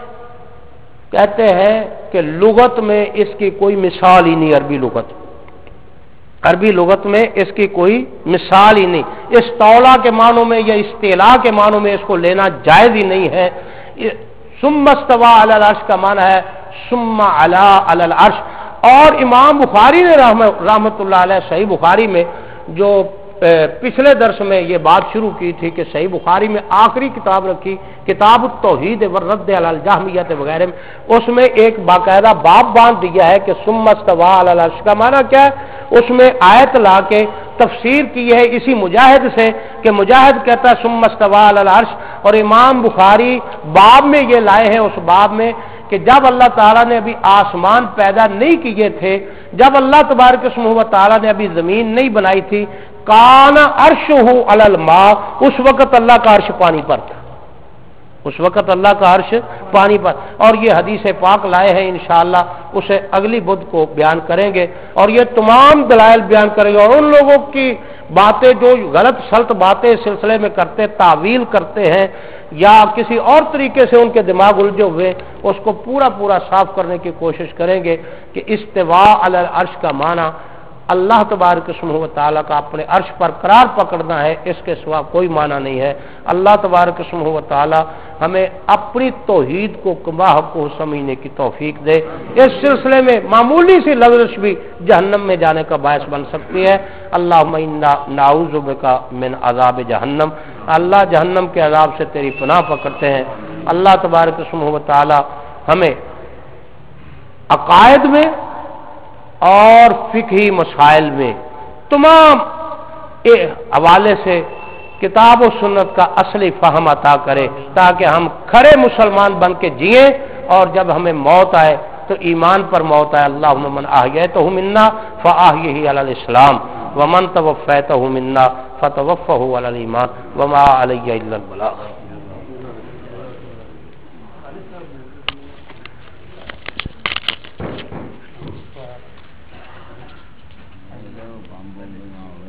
कहते हैं कि लुगत में इसकी कोई मिसाल ही नहीं, अरबी लुगत अरबी लुगत में इसकी कोई मिसाल ही नहीं। इस तौला के मानों में या इस्तिला के मानों में इसको लेना जायज ही नहीं है। सुम्मा इस्तवा अलल अर्श का माना है सुम्मा अला अलल अर्श। और इमाम बुखारी ने रहमतुल्लाह अलैह सही बुखारी में जो पिछले दर्स में ये बात शुरू की थी कि सही बुखारी में आखिरी किताब रखी किताब तौहीद व रद्द अल जहमियत वगैरह में, उसमें एक बाकायदा बाब बांध दिया है कि सुम्मा इस्तवा अलल अर्श का माना क्या है। उसमें आयत ला के تفسیر کی ہے اسی مجاہد سے کہ مجاہد کہتا ہے ثم استوى علی العرش، اور امام بخاری باب میں یہ لائے ہیں اس باب میں کہ جب اللہ تعالیٰ نے ابھی آسمان پیدا نہیں کیے تھے، جب اللہ تبارک اسمہ و تعالیٰ نے ابھی زمین نہیں بنائی تھی، کان عرشہ علی الماء، اس وقت اللہ کا عرش پانی پر تھا، اس وقت اللہ کا عرش پانی پر، اور یہ حدیث پاک لائے ہیں انشاءاللہ اسے اگلی بدھ کو بیان کریں گے، اور یہ تمام دلائل بیان کریں گے، اور ان لوگوں کی باتیں جو غلط سلط باتیں اس سلسلے میں کرتے تعویل کرتے ہیں یا کسی اور طریقے سے ان کے دماغ الجھے ہوئے، اس کو پورا پورا صاف کرنے کی کوشش کریں گے کہ استواء علی العرش کا معنی اللہ تبارک سبحانہ و تعالیٰ کا اپنے عرش پر قرار پکڑنا ہے، اس کے سوا کوئی معنی نہیں ہے۔ اللہ تبارک سبحانہ و تعالیٰ ہمیں اپنی توحید کو کما کو سمجھنے کی توفیق دے۔ اس سلسلے میں معمولی سی لغزش بھی جہنم میں جانے کا باعث بن سکتی ہے۔ اللہم انا نعوذ بک من عذاب جہنم، اللہ جہنم کے عذاب سے تیری پناہ پکڑتے ہیں۔ اللہ تبارک سبحانہ و تعالیٰ ہمیں عقائد میں اور فقہی مسائل میں تمام حوالے سے کتاب و سنت کا اصلی فہم عطا کرے، تاکہ ہم کھرے مسلمان بن کے جئیں، اور جب ہمیں موت آئے تو ایمان پر موت آئے۔ اللہم من احییتہ منا فاحیہ علی الاسلام ومن توفیتہ منا فتوفہ علی الایمان وما علی الا البلاغ۔